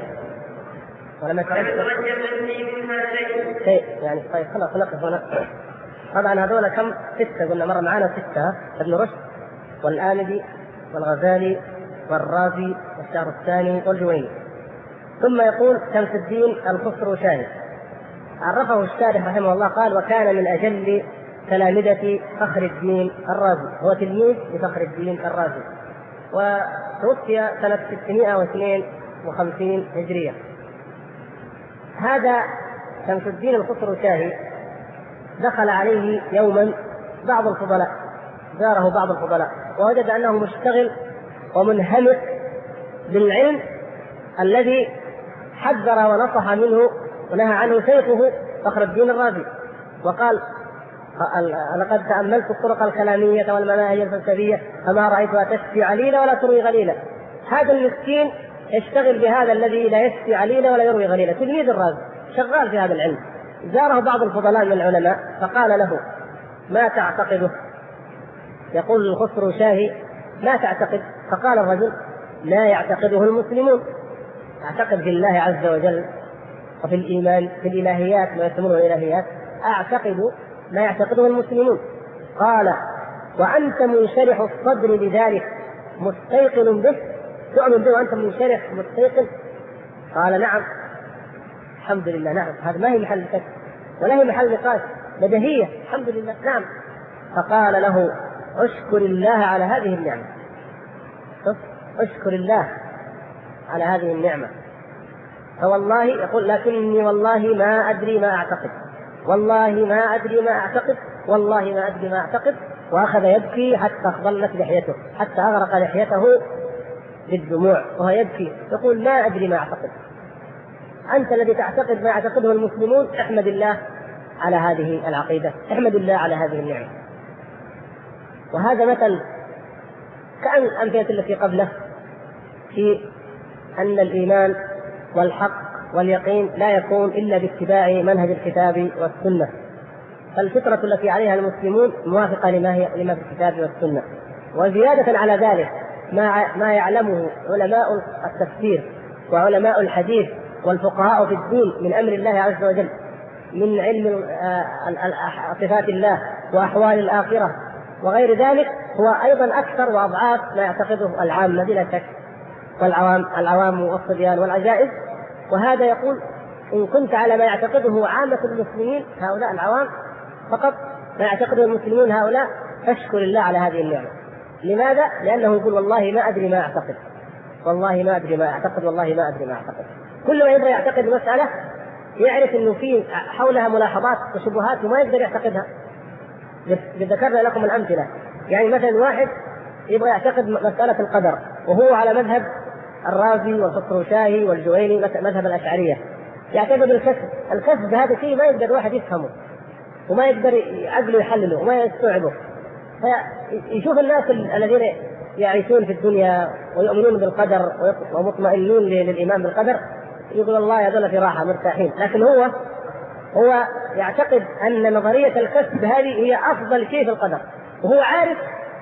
ولم يترجم عندي منها شيء. يعني طيب خلاص نقف هنا. طبعا هذول كم؟ 6 قلنا مرة معانا 6: ابن رشد والآمدي والغزالي والرازي والشهرستاني والجويني. ثم يقول شمس الدين الخسروشاني عرفه الشارح رحمه الله قال: وكان من أجل تلامذة فخر الدين الرازي، هو تلميذ لفخر الدين الرازي، وتوفي سنة 652 هجرية. هذا شمس الدين الخسروشاني دخل عليه يوما بعض الفضلاء، زاره بعض الفضلاء، ووجد أنه مشتغل ومنهمك بالعلم الذي حذر ونصح منه ونهى عنه شيخه فخر الدين الرازي، وقال: لقد تأملت الطرق الكلامية والمناهج الفلسفية فما رأيتها تشفي عليلا ولا تروي غليلا. هذا المسكين يشتغل بهذا الذي لا يشفي عليلا ولا يروي غليلا، تلميذ الرازي شغال في هذا العلم. زاره بعض الفضلاء من العلماء فقال له: ما تعتقده؟ يقول الخسروشاهي: ما تعتقد؟ فقال الرجل: لا يعتقده المسلمون، أعتقد في الله عز وجل وفي الإيمان في الإلهيات ما يسمونه الإلهيات، أعتقد ما يعتقده المسلمون. قال: وأنت منشرح الصدر لذلك مستيقن به، تؤمن به وأنت منشرح مستيقن؟ قال: نعم. الحمد لله، نعم. هذا ما هي محل شك ولا هي محل نقاش، بديهية. الحمد لله، نعم. فقال له: اشكر الله على هذه النعمة. اشكر الله على هذه النعمة. فوالله يقول: لكني والله ما أدري ما أعتقد، والله ما أدري ما أعتقد، والله ما أدري ما أعتقد. وأخذ يبكي حتى أخضلت لحيته، حتى أغرق لحيته بالدموع وهو يبكي يقول: ما أدري ما أعتقد. أنت الذي تعتقد ما يعتقده المسلمون، احمد الله على هذه العقيدة، احمد الله على هذه النعمة. وهذا مثل كأن الأمثلة التي قبله في أن الإيمان والحق واليقين لا يكون إلا باتباع منهج الكتاب والسنة، فالفطرة التي عليها المسلمون موافقة لما في الكتاب والسنة. وزيادة على ذلك ما يعلمه علماء التفسير وعلماء الحديث والفقهاء في الدين من أمر الله عز وجل، من علم صفات الله وأحوال الآخرة وغير ذلك، هو أيضا أكثر وأضعاف ما يعتقده العامة بلا شك، والعوام والصبيان والعجائز. وهذا يقول إن كنت على ما يعتقده عامة المسلمين هؤلاء العوام فقط، ما يعتقده المسلمون هؤلاء، فاشكر الله على هذه النعمة. لماذا؟ لأنه يقول والله ما أدري ما أعتقد، والله ما أدري ما أعتقد، والله ما أدري ما أعتقد. كل ما يبغى يعتقد مسألة يعرف أنه في حولها ملاحظات وشبهات وما يقدر يعتقدها. ذكرنا لكم الأمثلة. يعني مثلا واحد يبغى يعتقد مسألة القدر وهو على مذهب الرازي والخصروشاهي والجويني، مذهب الأشعرية، يعتقد الكسب هذا شيء ما يقدر واحد يفهمه وما يقدر عقله يحلله وما يستوعبه. فيشوف الناس الذين يعيشون في الدنيا ويؤمنون بالقدر ومطمئنون للإيمان بالقدر، يقول الله هذول في راحة مرتاحين. لكن هو يعتقد أن نظرية الكسب هذه هي أفضل شيء في القدر، وهو عارف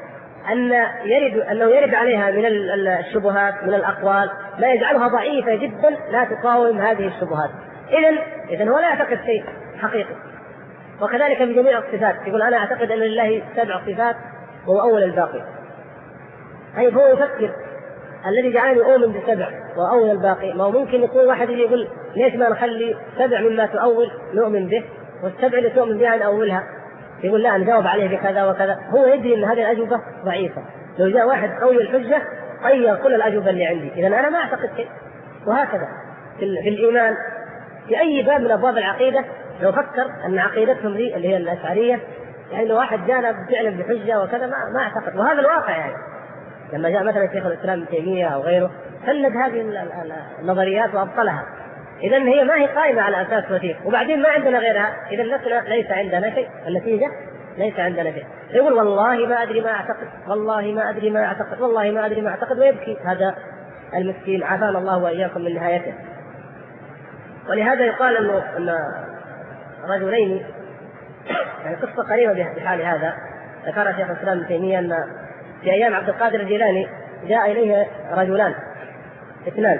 أنه يرد عليها من الشبهات من الأقوال ما يجعلها ضعيفة جدا لا تقاوم هذه الشبهات. إذن هو لا يعتقد شيء حقيقي. وكذلك في جميع الصفات، يقول أنا أعتقد أن لله 7 صفات وهو أول الباقي. طيب هو يفكر الذي جعلني أؤمن ب7 وأول الباقي، ما هو ممكن يكون واحد اللي يقول ليش ما نخلي 7 مما تؤول نؤمن به وال7 اللي تؤمن بها نأولها، يقول لا نجاوب عليه بكذا وكذا. هو يدري أن هذه الأجوبة ضعيفة، لو جاء واحد قوي الحجة غير كل الأجوبة اللي عندي، إذن أنا ما أعتقد شيء. وهكذا في الإيمان في أي باب من أبواب العقيدة، لو فكر أن عقيدتهم دي اللي هي الأشعرية يعني لو واحد جانا فعلا بحجة وكذا ما أعتقد. وهذا الواقع. يعني لما جاء مثلا شيخ الإسلام ابن تيمية أو غيره فند هذه النظريات وأبطلها. إذن هي ما هي قائمة على أساس وثيق، وبعدين ما عندنا غيرها، إذن ليس عندنا شيء. النتيجة ليس عندنا شيء. يقول والله ما أدري ما أعتقد، والله ما أدري ما أعتقد، والله ما أدري ما أعتقد، ويبكي هذا المسكين عافانا الله وإياكم من نهايته. ولهذا يقال أن رجلين، يعني قصة قريبة بحال هذا ذكر شيخ الإسلام ابن تيمية أن في أيام عبد القادر الجيلاني جاء إليه رجلان 2،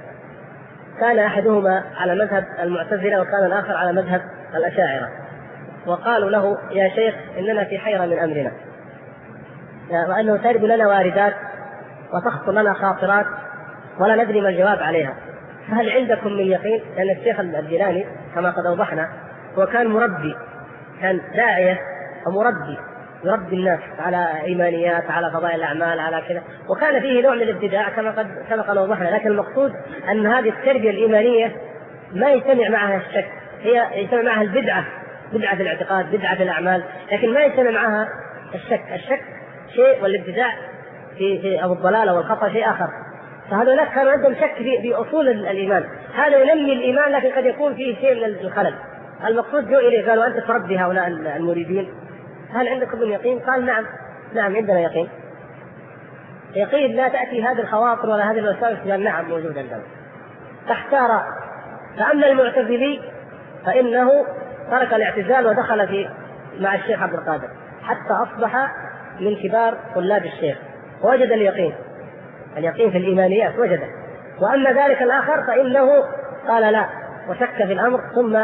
كان أحدهما على مذهب المعتزلة وكان الآخر على مذهب الأشاعرة، وقالوا له يا شيخ إننا في حيرة من أمرنا، وأنه ترد لنا واردات وتخطر لنا خاطرات ولا ندري ما الجواب عليها، فهل عندكم من يقين؟ لأن الشيخ الجيلاني كما قد أوضحنا هو كان مربي، كان داعية ومربي، يربي الناس على إيمانيات، على فضائل الأعمال، على كذا، وكان فيه نوع من الابتداع كما قد سبق أن وضحنا. لكن المقصود أن هذه التربية الإيمانية ما يجتمع معها الشك، هي يجتمع معها البدعة، بدعة في الاعتقاد، بدعة في الأعمال، لكن ما يجتمع معها الشك شيء والابتداع في أو الضلال أو الخطأ شيء آخر. فهذولاك كانوا عندهم شك في أصول الإيمان، هذا ينمي الإيمان لكن قد يكون فيه شيء من الخلل. المقصود جو إليه قالوا أنت تربي هؤلاء المريدين، هل عندكم من يقين؟ قال نعم عندنا يقين. يقين لا تأتي هذه الخواطر ولا هذه الوسائل، قال نعم موجود عندنا. فاحتار. فأما المعتزلي فإنه ترك الاعتزال ودخل مع الشيخ عبد القادر حتى أصبح من كبار طلاب الشيخ، ووجد اليقين في الإيمانيات وجده. وأما ذلك الآخر فإنه قال لا وشك في الأمر ثم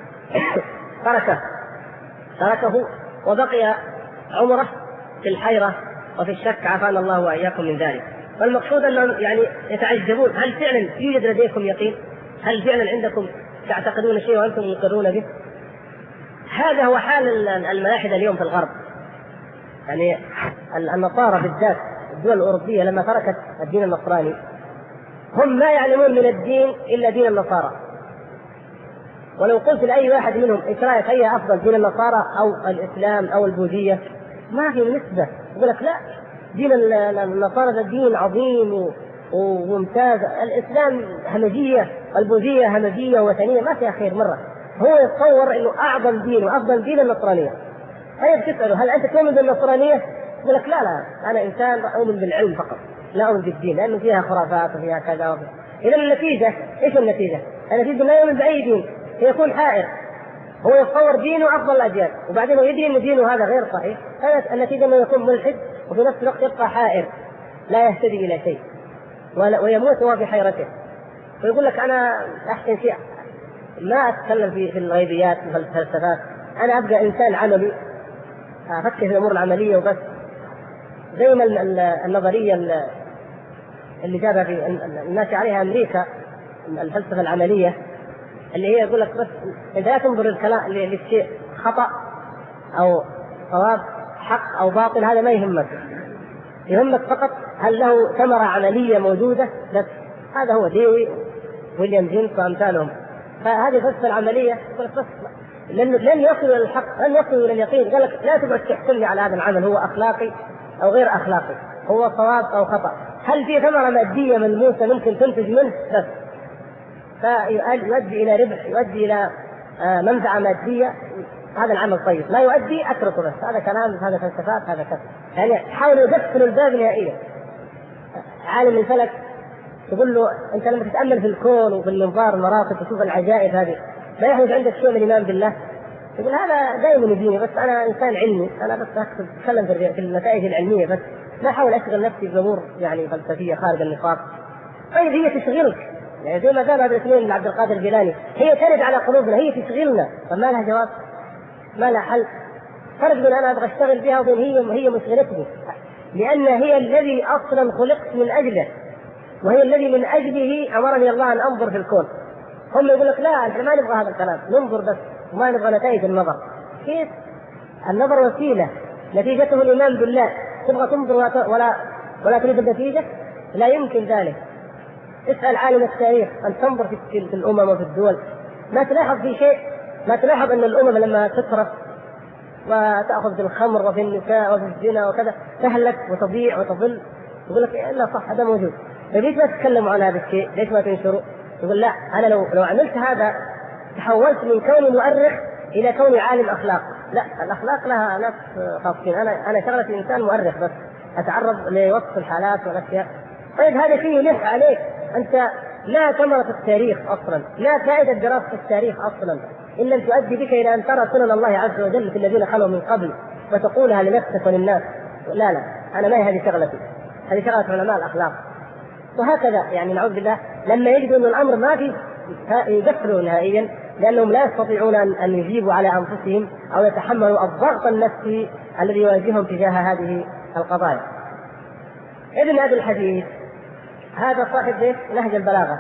تركه وبقي عمره في الحيرة وفي الشك عافانا الله وإياكم من ذلك. والمقصود أنهم يعني يتعجبون هل فعلا يوجد لديكم يقين؟ هل فعلا عندكم تعتقدون شيء وأنتم مقرون به؟ هذا هو حال الملاحدة اليوم في الغرب. يعني النصارى بالذات الدول الأوروبية لما تركت الدين النصراني هم ما يعلمون من الدين إلا دين النصارى. ولو قلت لأي واحد منهم إيش رأيك أي أفضل دين النصارى أو الإسلام أو البوذية، ما في نسبة. يقول لك لا دين النصارى ده دين عظيم وممتاز، الإسلام همجية، البوذية همجية وثنية، ما فيها خير مرة. هو يتصور إنه أعظم دين وأفضل دين النصرانية. طيب تسأله هل أنت تؤمن بالنصرانية؟ يقول لك لا أنا إنسان أؤمن بالعلم فقط، لا أؤمن بالدين لأنه فيها خرافات وفيها كذا وكذا. إذا النتيجة إيش النتيجة؟ النتيجة لا يؤمن بأي دين، يكون حائر. هو يتصور دينه أفضل الأديان وبعدين هو يدري أن دينه هذا غير صحيح، النتيجة أنه يكون ملحد وفي نفس الوقت يبقى حائر لا يهتدي إلى شيء ويموت وهو في حيرته. ويقول لك أنا أحسن شيء ما أتكلم في الغيبيات وفي الفلسفات، أنا أبقى إنسان عملي أفكر في الأمور العملية وبس. زي ما النظرية اللي جابها في الناس عليها أمريكا، الفلسفة العملية، اللي هي يقول لك بس انت لا تنظر الكلام للشيء خطأ او صواب، حق او باطل، هذا ما يهمك. يهمك فقط هل له ثمرة عملية موجودة بس. هذا هو ديوي ويليام جيمس وامثالهم. فهذه فلسفة العملية بس لن يصلوا الى الحق، لن يصلوا الى اليقين. قال لك لا تقعد تحكم لي على هذا العمل هو اخلاقي او غير اخلاقي، هو صواب او خطأ، هل في ثمرة مادية ملموسة ممكن تنتج منه بس. فيؤدي الى ربح، يؤدي الى منفعة مادية، هذا العمل طيب. لا يؤدي اتركه بس، هذا كلام، هذا فلسفات، هذا كذا. يعني حاولوا يقفلوا الباب نهائيا. عالم الفلك تقول له انت لما تتامل في الكون وفي المنظار المراقب وتشوف العجائب هذه ما يحدث عندك شيء من الايمان بالله؟ يقول هذا دائما يجيني، بس انا انسان علمي، انا بس اتكلم في النتائج العلميه بس، ما احاول اشغل نفسي بامور يعني فلسفيه خارج النطاق. طيب هي تشغلك، يعني زي ما قال هذا الاثنين لعبد القادر الجيلاني، هي ترد على قلوبنا، هي تشغلنا، فما لها جواب، ما لها حل. فرق بين انا ابغى اشتغل بها وبين هي مشغلتني، لان هي الذي اصلا خلقت من اجله، وهي الذي من اجله امرني الله ان انظر في الكون. هم يقول لك لا احنا ما نبغى هذا الكلام، ننظر بس وما نبغى نتائج النظر. كيف؟ النظر وسيله، نتيجته الايمان بالله. تبغى تنظر ولا تريد النتيجه؟ لا يمكن ذلك. اسال عالم التاريخ ان تنظر في الامم وفي الدول، ما تلاحظ في شيء، ما تلاحظ ان الامم لما تسرف وتاخذ في الخمر وفي النساء وفي الزنا وكذا تهلك وتضيع وتضل، يقول لك لا صح هذا موجود. ليش ما تتكلموا عن هذا الشيء؟ ليش ما تنشروا؟ يقول لا انا لو عملت هذا تحولت من كوني مؤرخ الى كوني عالم اخلاق. لا، الاخلاق لها ناس خاصين، انا شغلتي انسان مؤرخ بس، اتعرض لوصف الحالات والاشياء. طيب هذا فيه نفع عليك، انت لا ثمرة التاريخ اصلا، لا فائدة دراسة التاريخ اصلا ان لم تؤدي بك الى ان ترى سنن الله عز وجل في الذين خلوا من قبل وتقولها لنفسك وللناس. لا انا ما هي هذه شغلتي، هذه شغلة علماء الاخلاق. وهكذا يعني نعوذ بالله لما يجدوا ان الامر ما في يقفلوا نهائيا، لانهم لا يستطيعون ان يجيبوا على انفسهم او يتحملوا الضغط النفسي الذي يواجههم تجاه هذه القضايا. ابن ابي الحديث هذا صاحب نهج البلاغه،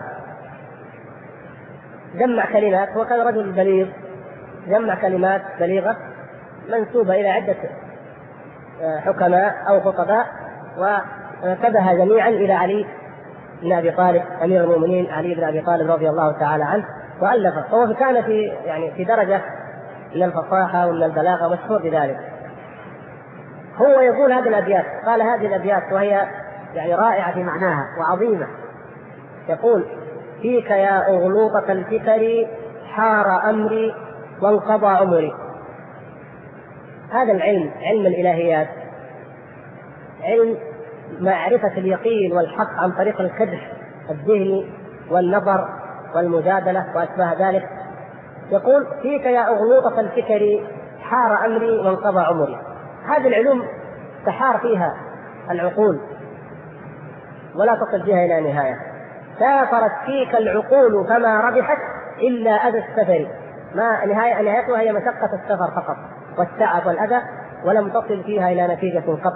جمع كلمات، هو كان رجل بليغ، جمع كلمات بليغه منسوبه الى عده حكماء او خطباء ونسبها جميعا الى علي بن ابي طالب امير المؤمنين، علي بن ابي طالب رضي الله تعالى عنه، والفه. هو كان في درجه من الفصاحه ومن البلاغه، مشهور بذلك. هو يقول هذه الابيات، قال هذه الابيات وهي يعني رائعه في معناها وعظيمه. يقول: فيك يا اغلوطة الفكر حار امري وانقضى عمري. هذا العلم، علم الالهيات، علم معرفة اليقين والحق عن طريق الكدح الذهني والنظر والمجادلة وأشباه ذلك. يقول: فيك يا أغلوطة الفكر حار أمري وانقضى عمري. هذه العلوم تحار فيها العقول ولا تصل فيها إلى نهاية. سافرت فيك العقول فما ربحت إلا أذى السفر، ما نهايتها هي مشقة السفر فقط والتعب والأذى، ولم تصل فيها إلى نتيجة قط.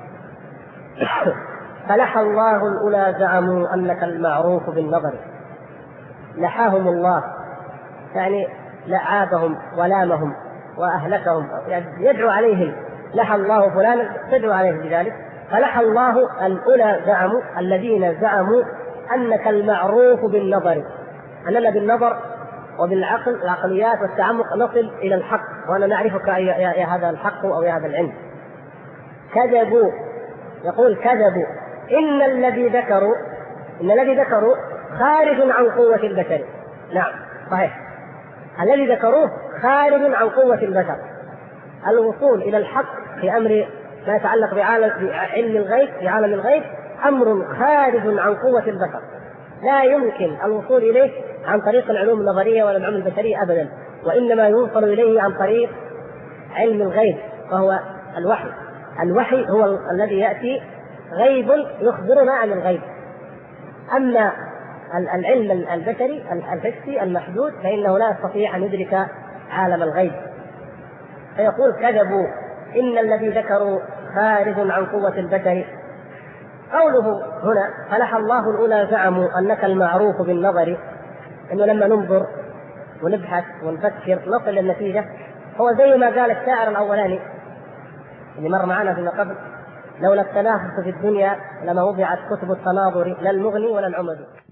فلحى الله الأولى زعموا أنك المعروف بالنظر. لحاهم الله يعني لعابهم ولامهم وأهلكهم، يعني يدعو عليهم، لحى الله فلانا تدعو عليه بذلك. فلحى الله الأولى زعموا، الذين زعموا أنك المعروف بالنظر، أننا بالنظر وبالعقل، العقليات والتعمق نصل إلى الحق، وأنا نعرفك يا هذا الحق أو يا هذا العلم. كذبوا، يقول كذبوا. إن الذي ذكروا خارج عن قوة البشر. نعم صحيح، الذي ذكروه خارج عن قوة البشر. الوصول إلى الحق في أمر ما يتعلق بعلم الغيب، في عالم الغيب، أمر خارج عن قوة البشر، لا يمكن الوصول إليه عن طريق العلوم النظرية ولا العلوم البشرية أبدا، وإنما يوصل إليه عن طريق علم الغيب، وهو الوحي. الوحي هو الذي يأتي غيب يخبرنا عن الغيب. أما العلم البشري الحسي المحدود فإنه لا يستطيع أن يدرك عالم الغيب. فيقول كذبوا، إن الذي ذكروا خارج عن قوة البشر. قوله هنا فلحى الله الأولى زعموا أنك المعروف بالنظر، إنه لما ننظر ونبحث ونفكر نصل للنتيجة. هو زي ما قال الشاعر الأولاني اللي مر معنا فيما قبل: لولا التنافس في الدنيا لما وضعت كتب التناظر لا المغني ولا العمد.